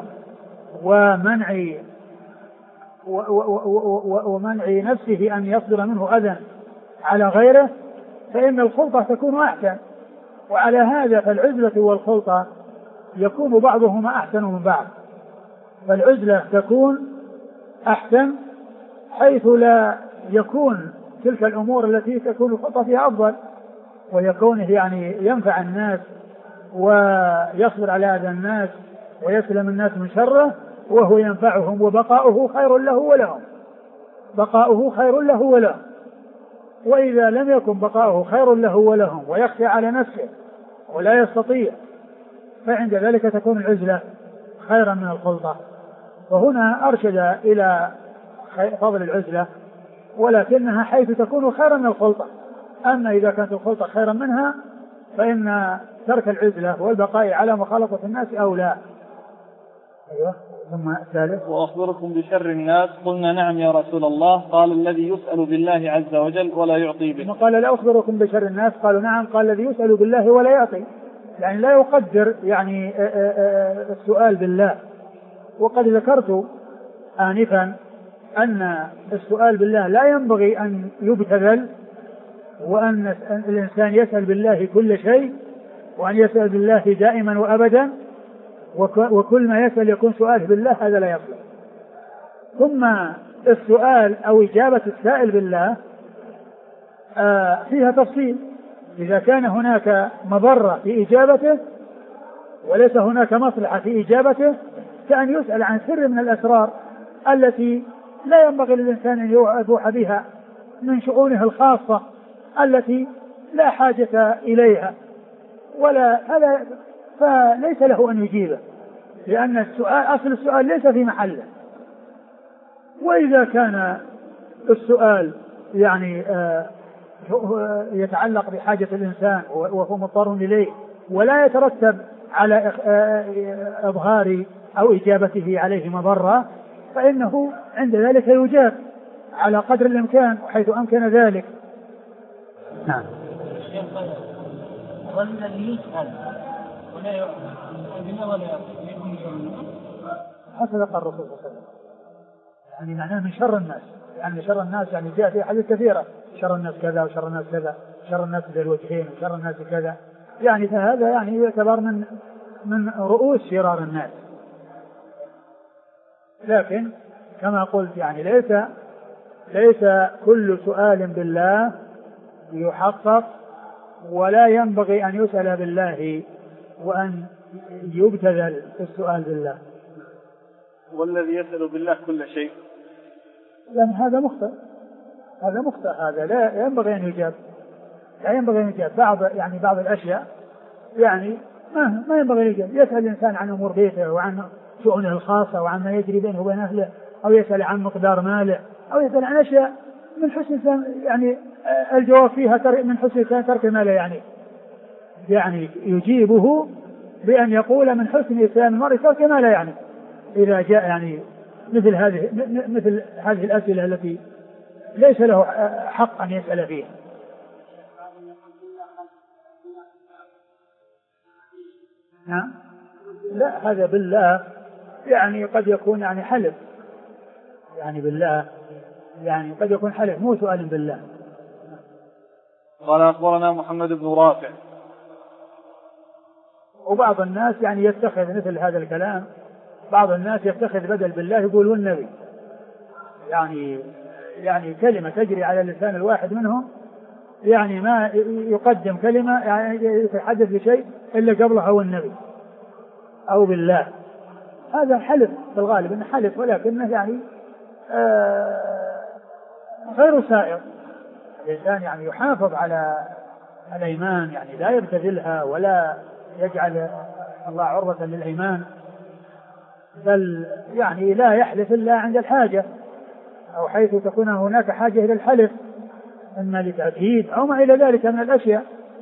Speaker 2: ومنع نفسه أن يصدر منه أذى على غيره، فإن الخلطة تكون أحسن. وعلى هذا فالعزلة والخلطة يكون بعضهما أحسن من بعض، فالعزلة تكون أحسن حيث لا يكون تلك الأمور التي تكون الخلطة فيها أفضل، ويكونه يعني ينفع الناس ويصبر على أذى الناس ويسلم الناس من شره وهو ينفعهم، وبقاؤه خير له ولهم، بقاؤه خير له ولهم. وإذا لم يكن بقاؤه خير له ولهم ويخشى على نفسه ولا يستطيع، فعند ذلك تكون العزلة خيرا من الخلطة. وهنا أرشد إلى فضل العزلة، ولكنها حيث تكون خيرا من الخلطة. أما إذا كانت الخلطة خيرا منها فإن ترك العزلة والبقاء على مخالطة الناس أولى. أيوة. ثم الثالث:
Speaker 1: وأخبركم بشر الناس؟ قلنا نعم يا رسول الله. قال: الذي يسأل بالله عز وجل ولا يعطي به.
Speaker 2: قال: لا أخبركم بشر الناس؟ قالوا: نعم. قال: الذي يسأل بالله ولا يعطي، يعني لا يقدر يعني السؤال بالله. وقد ذكرت آنفا أن السؤال بالله لا ينبغي أن يبتذل، وأن الإنسان يسأل بالله كل شيء، وأن يسأل بالله دائما وأبدا، وكل ما يسأل يكون سؤاله بالله، هذا لا يصلح. ثم السؤال أو إجابة السائل بالله فيها تفصيل. إذا كان هناك مضرة في إجابته وليس هناك مصلحة في إجابته، كأن يسأل عن سر من الأسرار التي لا ينبغي للإنسان أن يبوح بها من شؤونه الخاصة التي لا حاجة إليها، ولا هذا فليس له أن يجيبه، لأن السؤال أصل السؤال ليس في محله. وإذا كان السؤال يعني يتعلق بحاجة الإنسان وهو مضطر إليه ولا يترتب على إظهار أو إجابته عليه مضرة، فإنه عند ذلك يجاب على قدر الإمكان وحيث أمكن ذلك. نعم. هكذا قال الرسول صلى الله عليه وسلم، يعني معناه من شر الناس، يعني شر الناس يعني جاء في حديث كثيرة: شر الناس كذا وشر الناس كذا، شر الناس ذي الوجهين وشر الناس كذا، يعني فهذا يعني يعتبر من رؤوس شرار الناس. لكن كما قلت يعني ليس كل سؤال بالله يحقق، ولا ينبغي أن يسأل بالله وأن يبتذل السؤال بالله.
Speaker 1: والذي يسأل بالله كل شيء،
Speaker 2: لأن هذا مخطئ، هذا لا ينبغي أن يجاب، بعض الأشياء يعني ما ينبغي أن يجاب. يسأل الإنسان عن أمور بيته وعن شؤونه الخاصة وعن ما يجري بينه وبين أهله، أو يسأل عن مقدار ماله، أو يسأل عن أشياء من حسن يعني الجواب فيها من حسن ترك ماله، يعني يجيبه بأن يقول من حسن إسلام المرء ترك ماله، يعني إذا جاء يعني مثل هذه الأسئلة التي ليس له حق أن يسأل فيها. نعم. لا، هذا بالله يعني قد يكون يعني حلف، يعني بالله يعني قد يكون حلف، مو سؤال بالله.
Speaker 1: قال: أخبرنا محمد بن رافع.
Speaker 2: وبعض الناس يعني يتخذ مثل هذا الكلام، بعض الناس يتخذ بدل بالله يقول والنبي، يعني كلمة تجري على لسان الواحد منهم، يعني ما يقدم كلمة يعني يتحدث بشيء إلا قبلها والنبي أو بالله. هذا حلف بالغالب إنه حلف، ولكنه يعني غير سائر. الإنسان يعني يحافظ على الأيمان، يعني لا يبتذلها ولا يجعل الله عرضة للأيمان، بل يعني لا يحلف إلا عند الحاجة أو حيث تكون هناك حاجة إلى الحلف، إما لتأكيد أو ما إلى ذلك من الأشياء.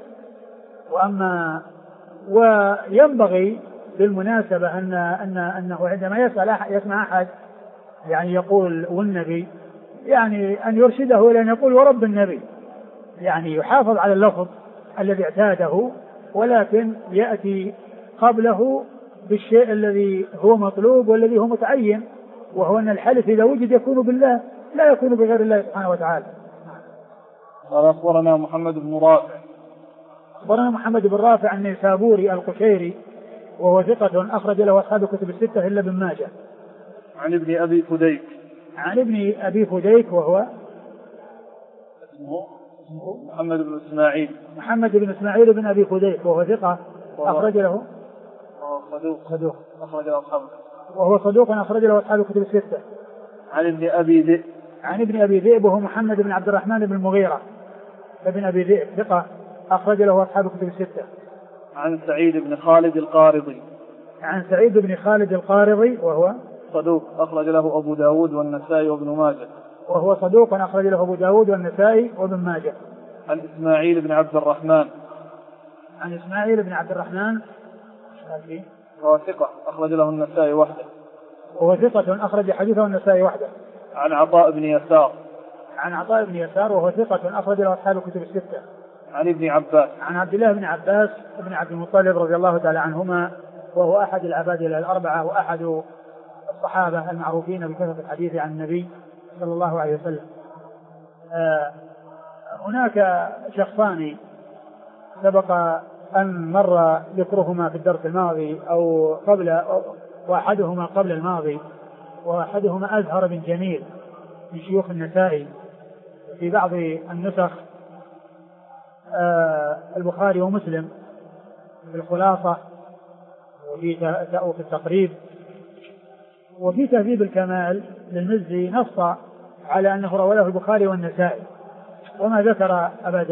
Speaker 2: وينبغي بالمناسبة أنه عندما يسمع أحد يعني يقول والنبي، يعني أن يرشده إلى أن يقول ورب النبي، يعني يحافظ على اللفظ الذي اعتاده، ولكن يأتي قبله بالشيء الذي هو مطلوب والذي هو متعين، وهو أن الحلف إذا وجد يكون بالله لا يكون بغير الله سبحانه وتعالى.
Speaker 1: قال: أخبرنا محمد بن رافع.
Speaker 2: أخبرنا محمد بن رافع النيسابوري القشيري، وهو ثقة أخرج له أصحاب الكتب الستة إلا ابن ماجه.
Speaker 1: عن ابن أبي فديك وهو اسمه محمد بن إسماعيل بن أبي فديك، وهو ثقة أخرج له صدوق أخرج له أصحاب الكتب الستة. عن ابن أبي ذئب وهو محمد بن عبد الرحمن بن المغيرة ابن أبي ذئب، ثقة أخرج له أصحاب الكتب الستة. عن سعيد بن خالد القارضي
Speaker 2: وهو
Speaker 1: صدوق أخرج له أبو داود والنسائي وابن ماجه.
Speaker 2: وهو صدوق أخرج له أبو داود والنسائي وابن ماجه.
Speaker 1: عن إسماعيل بن عبد
Speaker 2: عن إسماعيل بن عبد الرحمن
Speaker 1: وهو ثقة أخرج له النسائي وحده.
Speaker 2: وهو ثقة أخرج حديثه النسائي وحده.
Speaker 1: عن عطاء بن يسار.
Speaker 2: عن عطاء بن يسار وهو ثقة أخرج له أصحاب الكتب الستة.
Speaker 1: عن ابن عباس.
Speaker 2: عن عبد الله بن عباس بن عبد المطلب رضي الله تعالى عنهما، وهو أحد العبادلة الأربعة وأحد الصحابة المعروفين بكثرة الحديث عن النبي صلى الله عليه وسلم. هناك شخصان سبق أن مر ذكرهما في الدرس الماضي أو قبل، وأحدهما قبل الماضي، وأحدهما أزهر بن جميل من شيوخ النسائي في بعض النسخ البخاري ومسلم في الخلاصة وفي التقريب. وفي تهذيب الكمال للمزي نص على أنه رواه البخاري والنسائي، وما ذكر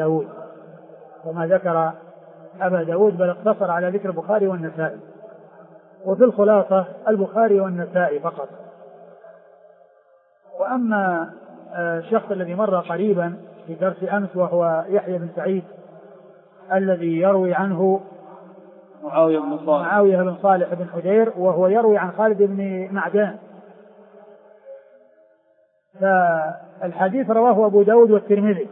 Speaker 2: أبا داود بل اقتصر على ذكر البخاري والنسائي. وفي الخلاصة البخاري والنسائي فقط. وأما الشخص الذي مر قريبا في درس أمس وهو يحيى بن سعيد الذي يروي عنه معاوية بن صالح بن حدير، وهو يروي عن خالد بن معدان. فالحديث رواه أبو داود والترمذي،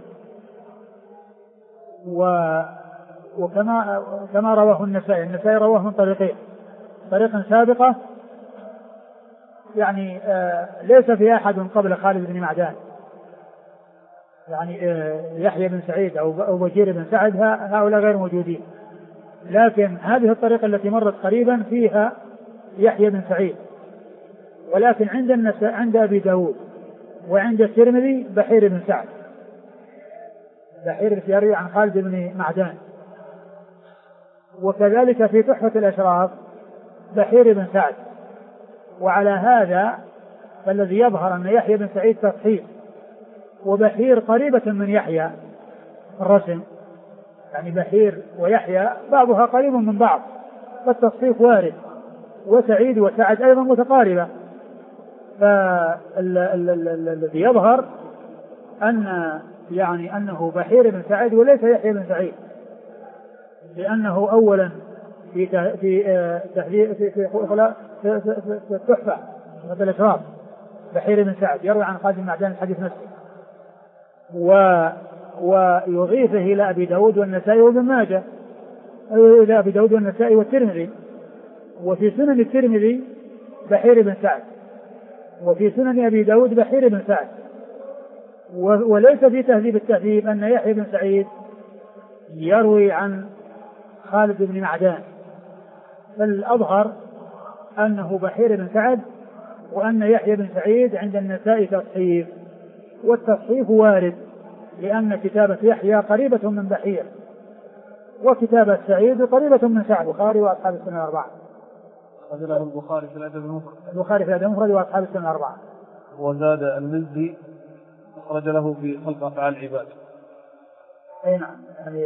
Speaker 2: وكما رواه النسائي رواه من طريق سابقة، يعني ليس في أحد قبل خالد بن معدان، يعني يحيى بن سعيد أو بشير بن سعد هؤلاء غير موجودين. لكن هذه الطريقة التي مرت قريبا فيها يحيى بن سعيد، ولكن عند أبي داود وعند الترمذي بحير بن سعد، بحير يروي عن خالد بن معدان. وكذلك في تحفة الأشراف بحير بن سعد. وعلى هذا فالذي يظهر أن يحيى بن سعيد تصحيح، وبحير قريبة من يحيى الرسم، يعني بحير ويحيى بعضها قريب من بعض، فالتصحيح وارد، وسعيد وسعد أيضا متقاربة. فالذي يظهر أنه بحير بن سعيد وليس يحيى بن سعيد، لأنه أولا في التحفة في الأشراف بحير بن سعد يروي عن خالد بن معدان الحديث نفسه، ويضيفه إلى أبي داود والنسائي وابن ماجه، إلى أبي داود والنسائي والترمذي. وفي سنن الترمذي بحير بن سعد، وفي سنن أبي داود بحير بن سعد. وليس في تهذيب التهذيب أن يحيى بن سعيد يروي عن خالد بن معدان، فالأظهر أنه بحير بن سعد، وأن يحيى بن سعيد عند النسائي تصحيف، والتصحيف وارد لأن كتابة يحيى قريبة من بحير، وكتابة سعيد قريبة من سعد. البخاري وأصحاب السنة الأربعة.
Speaker 1: أخرجه البخاري في الأدب المفرد.
Speaker 2: البخاري في الأدب المفرد وأصحاب السنة الأربعة.
Speaker 1: وزاد المزي أخرج له في خلق أفعال العباد.
Speaker 2: أي نعم، يعني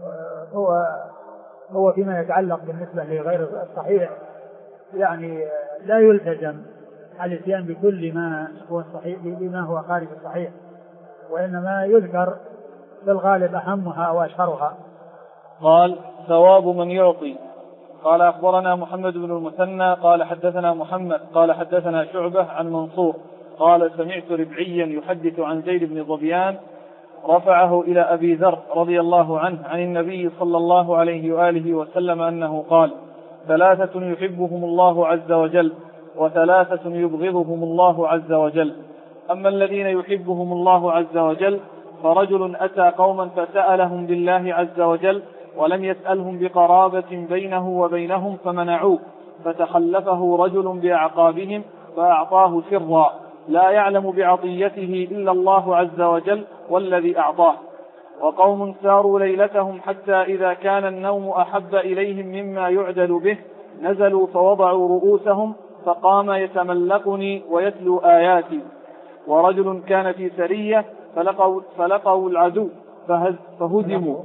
Speaker 2: هو فيما يتعلق بالنسبة لغير الصحيح، يعني لا يلتزم الاتيان بكل ما هو الصحيح بما هو خارج الصحيح، وإنما يذكر بالغالب أهمها وأشهرها.
Speaker 1: قال: ثواب من يعطي. قال: أخبرنا محمد بن المثنى قال حدثنا محمد قال حدثنا شعبة عن منصور قال: سمعت ربعيا يحدث عن زيد بن ظبيان رفعه إلى أبي ذر رضي الله عنه عن النبي صلى الله عليه وآله وسلم أنه قال: 3 يحبهم الله عز وجل، و3 يبغضهم الله عز وجل. أما الذين يحبهم الله عز وجل فرجل أتى قوما فسألهم بالله عز وجل ولم يسألهم بقرابة بينه وبينهم فمنعوه، فتخلفه رجل بأعقابهم فأعطاه سرا لا يعلم بعطيته إلا الله عز وجل والذي أعطاه. وقوم ساروا ليلتهم حتى إذا كان النوم أحب إليهم مما يعدل به نزلوا فوضعوا رؤوسهم فقام يتملقني ويتلو آياتي. ورجل كان في سرية فلقوا العدو فهزموا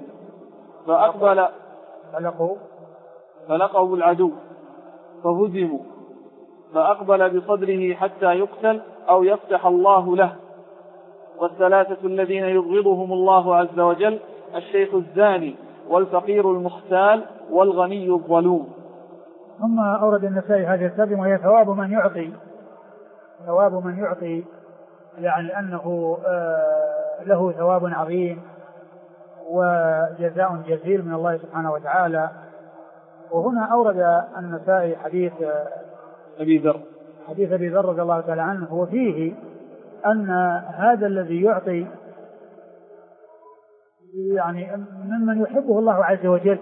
Speaker 1: فلقوا العدو فهزموا فأقبل بصدره حتى يقتل أو يفتح الله له. والثلاثة الذين يبغضهم الله عز وجل: الشيخ الزاني، والفقير المختال والغني الظلوم.
Speaker 2: ثم أورد النسائي هذه الترجمة وهي ثواب من يعطي، ثواب من يعطي، يعني أنه له ثواب عظيم وجزاء جزيل من الله سبحانه وتعالى. وهنا أورد النسائي حديث أبي ذر رضي الله تعالى عنه، وفيه أن هذا الذي يعطي يعني ممن يحبه الله عز وجل،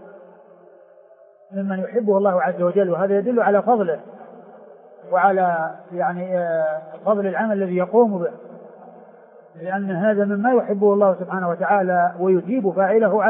Speaker 2: ممن يحبه الله عز وجل، وهذا يدل على فضله وعلى يعني فضل العمل الذي يقوم به، لأن هذا مما يحبه الله سبحانه وتعالى ويثيب فاعله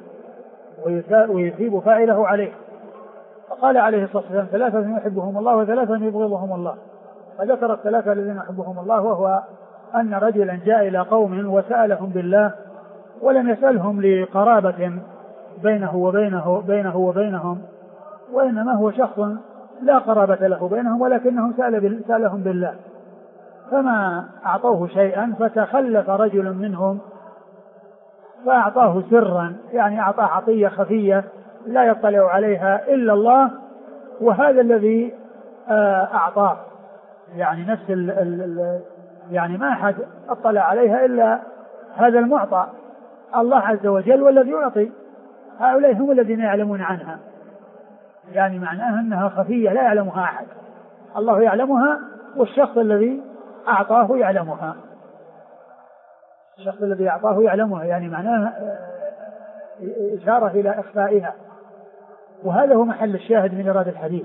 Speaker 2: عليه. فقال عليه الصلاة والسلام: ثلاثة يحبهم الله وثلاثة يبغضهم الله. فذكر الثلاثة الذين يحبهم الله، وهو أن رجلا جاء إلى قوم وسألهم بالله ولم يسألهم لقرابة بينه وبينهم، وإنما هو شخص لا قرابة له بينهم، ولكنه سألهم بالله، فما أعطوه شيئا، فتخلف رجل منهم فأعطاه سرا، يعني أعطاه عطية خفية لا يطلع عليها إلا الله، وهذا الذي أعطاه يعني نفس يعني ما أحد اطلع عليها إلا هذا المعطى الله عز وجل، والذي يعطي هؤلاء هم الذين يعلمون عنها، يعني معناها أنها خفية لا يعلمها أحد، الله يعلمها والشخص الذي أعطاه يعلمها، الشخص الذي أعطاه يعلمها، يعني معناها إشارة إلى إخفائها. وهذا هو محل الشاهد من إرادة الحديث.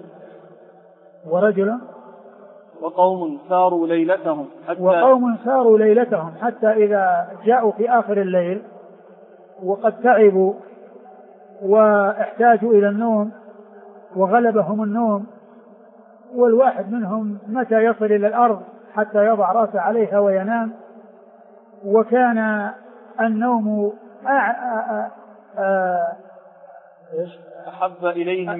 Speaker 1: وقوم ساروا ليلتهم حتى إذا جاءوا في آخر الليل وقد تعبوا واحتاجوا إلى النوم وغلبهم النوم، والواحد منهم متى يصل إلى الأرض حتى يضع رأسه عليها وينام، وكان النوم أحب إليهم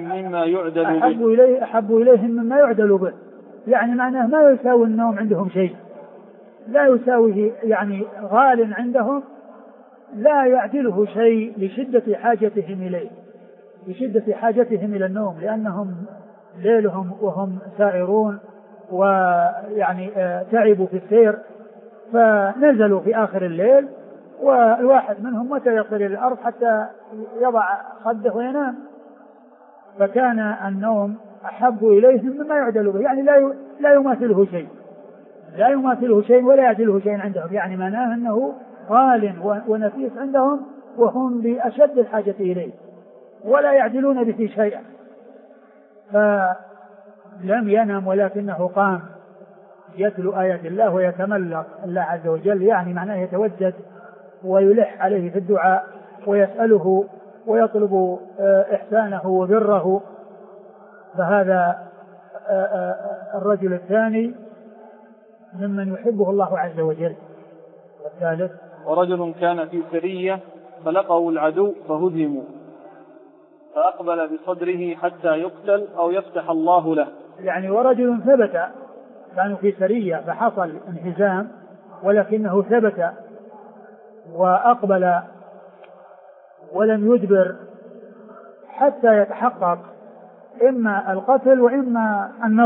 Speaker 1: مما يعدل به،
Speaker 2: يعني معناه ما يساوي النوم عندهم شيء، لا يساويه، يعني غال عندهم لا يعدله شيء لشدة حاجتهم إلى النوم، لأنهم ليلهم وهم سائرون، ويعني تعبوا في السير فنزلوا في آخر الليل، والواحد منهم متى يصل إلى الأرض حتى يضع خده وينام، فكان النوم أحب إليهم مما يعدل به، يعني لا يماثله شيء ولا يعدله شيء عندهم، يعني معناه أنه غال ونفيس عندهم وهم بأشد الحاجة إليه ولا يعدلون به شيئا. فلم ينم ولكنه قام يتلو آيات الله ويتملق الله عز وجل، يعني معناه يتوجد ويلح عليه في الدعاء ويسأله ويطلب إحسانه وبره. فهذا الرجل الثاني ممن يحبه الله عز وجل. والثالث:
Speaker 1: ورجل كان في سرية فلقوا العدو فهزموا فأقبل بصدره حتى يقتل أو يفتح الله له.
Speaker 2: يعني ورجل ثبت، كانوا في سرية فحصل انهزام ولكنه ثبت وأقبل ولم يدبر حتى يتحقق إما القتل وإما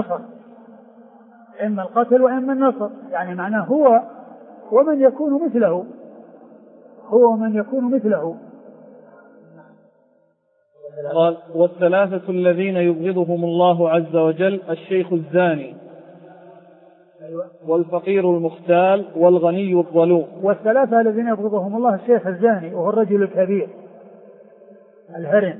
Speaker 2: النصر، يعني معناه هو ومن يكون مثله.
Speaker 1: قال: والثلاثة الذين يبغضهم الله عز وجل: الشيخ الزاني والفقير المختال والغني الظلوم.
Speaker 2: والثلاثة الذين يبغضهم الله: الشيخ الزاني وهو الرجل الكبير الهرم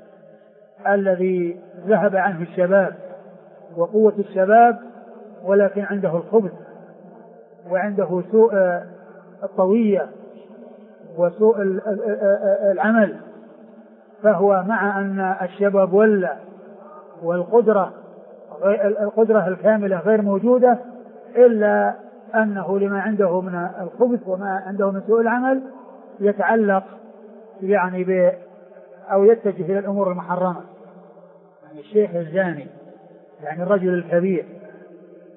Speaker 2: الذي ذهب عنه الشباب وقوة الشباب، ولكن عنده الخبث وعنده سوء الطوية وسوء العمل، فهو مع أن الشباب ولى والقدرة الكاملة غير موجودة، إلا أنه لما عنده من الخبث وما عنده من سوء العمل يتعلق يعني أو يتجه إلى الأمور المحرمة. يعني الشيخ الزاني يعني الرجل الكبير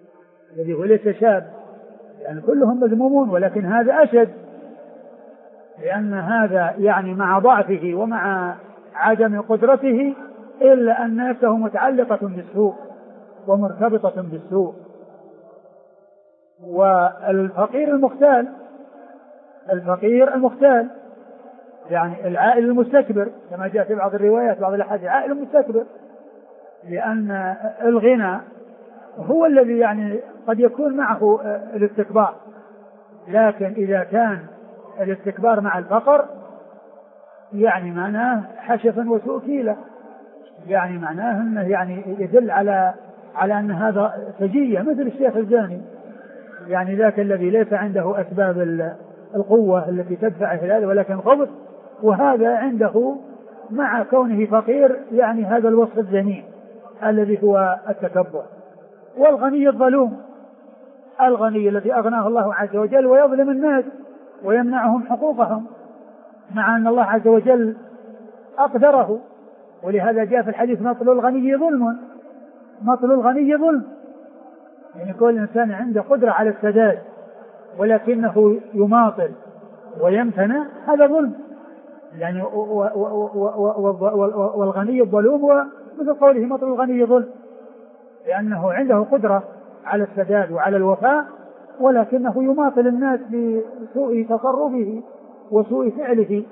Speaker 2: الذي هو ليس شاب، يعني كلهم مذمومون، ولكن هذا أشد لأن هذا يعني مع ضعفه ومع عدم قدرته إلا أن نفسه متعلقة بالسوء ومرتبطة بالسوء. والفقير المختال يعني العائل المستكبر كما جاء في بعض الروايات بعض الأحاديث، عائل المستكبر، لأن الغنى هو الذي يعني قد يكون معه الاستكبار، لكن إذا كان الاستكبار مع الفقر يعني معناه حشفا وسوء كيلة، يعني معناه أنه يعني يدل على أن هذا سجية مثل الشيخ الزاني، يعني ذاك الذي ليس عنده أسباب القوة التي تدفع إلى هذا ولكن خبث، وهذا عنده مع كونه فقير يعني هذا الوصف الذميم الذي هو التكبر. والغني الظلوم، الغني الذي أغناه الله عز وجل ويظلم الناس ويمنعهم حقوقهم مع أن الله عز وجل أقدره، ولهذا جاء في الحديث مطل الغني ظلم، يعني كل إنسان عنده قدرة على السداد ولكنه يماطل ويمتنع، هذا ظلم يعني. والغني الظلوم هو مثل قوله مطل الغني ظلم، لأنه عنده قدرة على السداد وعلى الوفاء ولكنه يماطل الناس بسوء تصرفه وسوء فعله.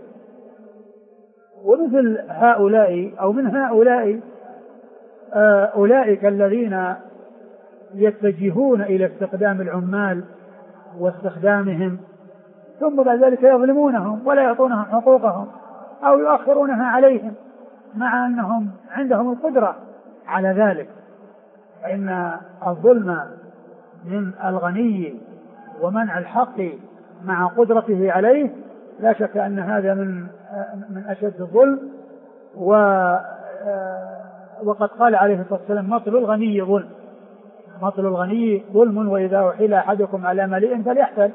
Speaker 2: ومثل هؤلاء أو من هؤلاء أولئك الذين يتجهون إلى استخدام العمال واستخدامهم ثم بعد ذلك يظلمونهم ولا يعطونهم حقوقهم أو يؤخرونها عليهم مع أنهم عندهم القدرة على ذلك. فإن الظلم من الغني ومنع الحق مع قدرته عليه لا شك أن هذا من أشد الظلم. وقد قال عليه الصلاة والسلام مطل الغني ظلم وإذا أحيل أحدكم على مليء فليحتل.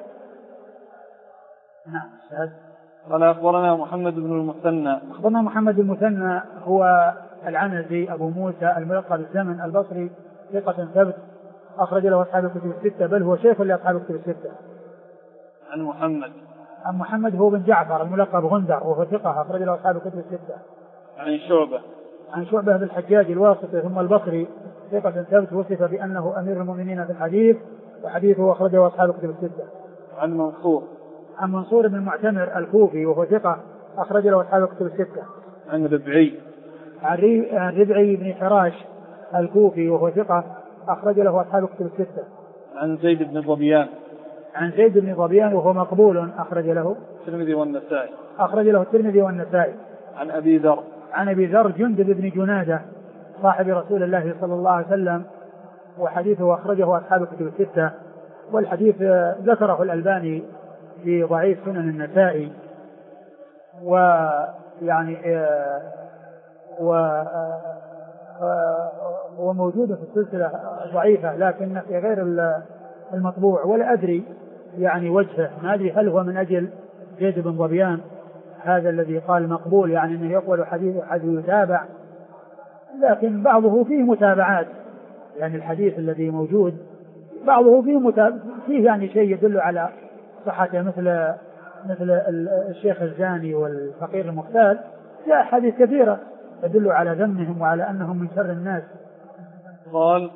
Speaker 2: نعم.
Speaker 1: قال أخبرنا محمد بن
Speaker 2: المثنى هو العنزي أبو موسى الملقب بالزمن البصري ثقة ثبت أخرج له أصحاب الكتب الستة، بل هو شيخ لأصحاب الكتب الستة.
Speaker 1: عن
Speaker 2: محمد هو بن جعفر الملقب غندر وهو ثقة أخرج له أصحاب الكتب الستة. عن شعبة بالحجاج الواسطي ثم البصري ثقة ثبت وصف بأنه أمير المؤمنين في الحديث وحديثه أخرجه أصحاب الكتب الستة. عن منصور بن المعتمر الكوفي وهو ثقة أخرج له أصحاب الكتب الستة.
Speaker 1: عن
Speaker 2: ربعي بن حراش الكوفي وهو ثقة أخرج له أصحاب الكتب الستة.
Speaker 1: عن زيد بن ظبيان وهو مقبول أخرج له الترمذي والنسائي. عن أبي ذر جندب بن جنادة صاحب رسول الله صلى الله عليه وسلم وحديثه أخرجه أصحاب الكتب الستة، والحديث ذكره الألباني في ضعيف سنن النسائي، ويعني وموجود في السلسلة ضعيفة لكن في غير المطبوع، ولا أدري يعني وجهه، ما أدري هل هو من أجل زيد بن ظبيان هذا الذي قال مقبول يعني أنه يقبل حديث يتابع، لكن بعضه فيه متابعات، يعني الحديث الذي موجود بعضه فيه يعني شيء يدل على صحته مثل الشيخ الزاني والفقير المختال، جاء حديث كثيرة تدل على ذمهم وعلى أنهم من شر الناس. قال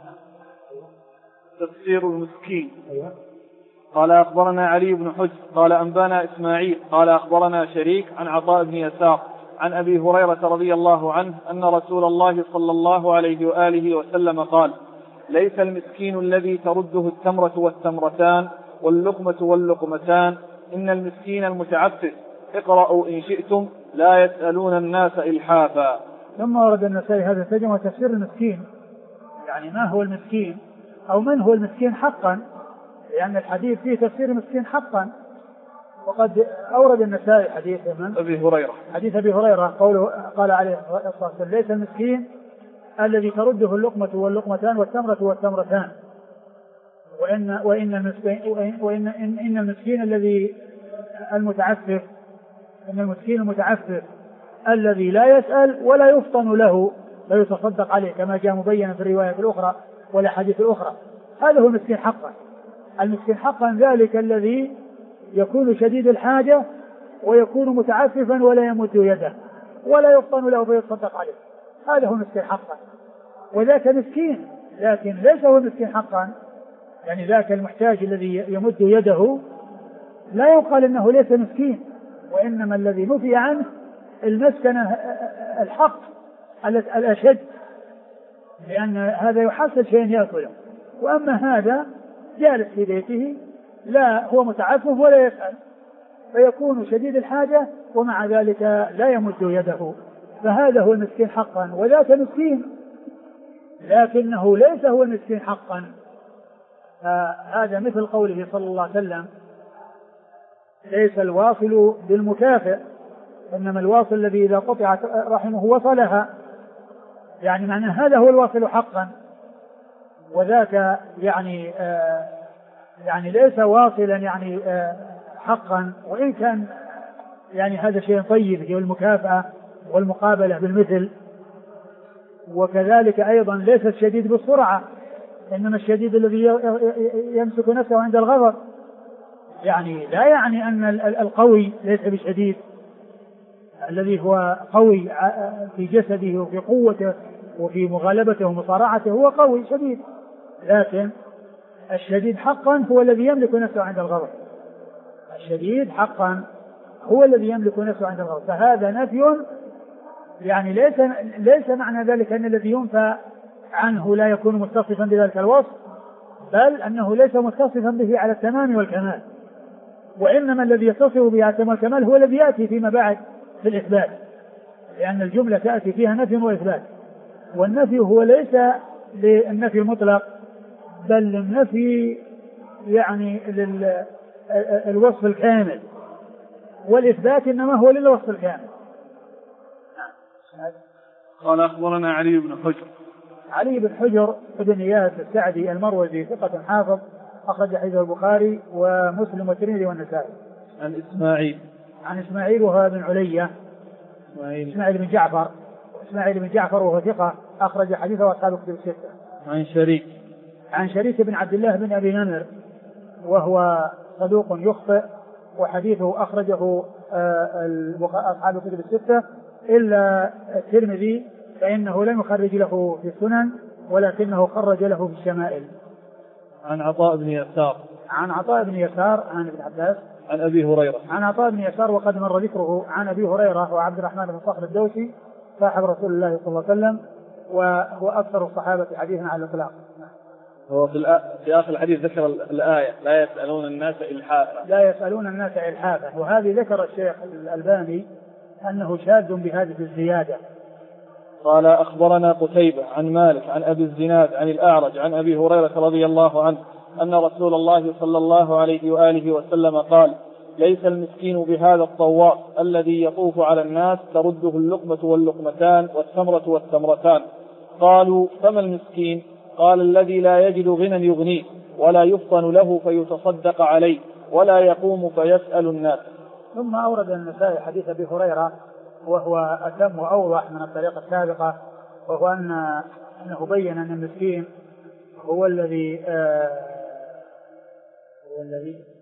Speaker 1: تفسير المسكين. قال أخبرنا علي بن حجر قال أنبانا إسماعيل قال أخبرنا شريك عن عطاء بن يسار عن أبي هريرة رضي الله عنه أن رسول الله صلى الله عليه وآله وسلم قال ليس المسكين الذي ترده التمرة والتمرتان واللقمة واللقمتان، إن المسكين المتعفف اقرأوا إن شئتم لا يسألون الناس إلحافا.
Speaker 2: ثم ورد النسائي هذا الترجمة وتفسير المسكين، يعني ما هو المسكين أو من هو المسكين حقا، لأن الحديث فيه تفسير المسكين حقا. وقد أورد النسائي حديث أبي هريرة قوله قال عليه الصلاة والسلام ليس المسكين الذي ترده اللقمة واللقمتان والتمرة والتمرتان، وإن المسكين الذي المتعفف، إن المسكين المتعفف الذي لا يسأل ولا يفطن له لا يتصدق عليه كما جاء مبينا في الرواية الأخرى والأحاديث الأخرى، هذا هو المسكين حقا. المسكين حقا ذلك الذي يكون شديد الحاجة ويكون متعففا ولا يمد يده ولا يفطن له فيتصدق عليه. هذا هو مسكين حقا. وذاك مسكين لكن ليس هو مسكين حقا، يعني ذاك المحتاج الذي يمد يده لا يقال انه ليس مسكين، وانما الذي نفي عنه المسكنة الحق الاشد، لان هذا يحصل شيء ياكله، واما هذا جالس في بيته لا هو متعفف ولا يسأل، فيكون شديد الحاجة ومع ذلك لا يمد يده، فهذا هو المسكين حقا. وذاك مسكين لكنه ليس هو المسكين حقا. هذا مثل قوله صلى الله عليه وسلم ليس الواصل بالمكافئ إنما الواصل الذي إذا قطعت رحمه وصلها، يعني معنى هذا هو الواصل حقا، وذاك يعني ليس واصلا يعني حقا، وإن كان يعني هذا شيء طيب هي المكافأة والمقابلة بالمثل. وكذلك أيضا ليس الشديد بالسرعة، إنما الشديد الذي يمسك نفسه عند الغضب، يعني لا يعني أن القوي ليس بشديد، الذي هو قوي في جسده وفي قوته وفي مغالبته ومصارعته هو قوي شديد، لكن الشديد حقا هو الذي يملك نفسه عند الغضب. الشديد حقا هو الذي يملك نفسه عند الغضب. فهذا نفي، يعني ليس معنى ذلك أن الذي ينفى عنه لا يكون متصفا بذلك الوصف، بل أنه ليس متصفا به على التمام والكمال، وإنما الذي يتصف به على التمام والكمال هو الذي يأتي فيما بعد في الإثبات، لأن الجملة تأتي فيها نفي وإثبات، والنفي هو ليس للنفي المطلق بل للنفي يعني للوصف الكامل، والإثبات إنما هو للوصف الكامل.
Speaker 1: قال أخبرنا علي بن حجر.
Speaker 2: علي بن حجر بن إياس السعدي المروزي ثقة حافظ أخرج حديثه البخاري ومسلم والترمذي والنسائي. عن إسماعيل وهو بن علية إسماعيل بن جعفر وهو ثقة أخرج حديثه أصحاب الكتب الستة. عن شريك بن عبد الله بن أبي نمر وهو صدوق يخطئ وحديثه أخرجه أصحاب الكتب الستة إلا الترمذي فإنه لم يخرج له في السنن ولكنه خرج له في الشمائل.
Speaker 1: عن عطاء بن يسار
Speaker 2: عن ابن عباس
Speaker 1: عن أبي هريرة
Speaker 2: عن عطاء بن يسار وقد مر ذكره عن أبي هريرة وعبد الرحمن بن صخر الدوسي صاحب رسول الله صلى الله عليه وسلم وهو أكثر الصحابة حديثا على الإطلاق.
Speaker 1: هو في آخر الحديث ذكر الآية لا يسألون الناس إلحافا، وهذه ذكر الشيخ الألباني أنه شاذ بهذه الزيادة. قال أخبرنا قتيبة عن مالك عن أبي الزناد عن الأعرج عن أبي هريرة رضي الله عنه أن رسول الله صلى الله عليه وآله وسلم قال ليس المسكين بهذا الطواف الذي يطوف على الناس ترده اللقمة واللقمتان والتمرة والتمرتان. قالوا فما المسكين؟ قال الذي لا يجد غنى يغنيه ولا يفطن له فيتصدق عليه ولا يقوم فيسأل الناس.
Speaker 2: ثم أورد النسائي حديث أبي هريرة وهو أتم وأوضح من الطريقة السابقة، وهو أنه بين أن المسكين هو الذي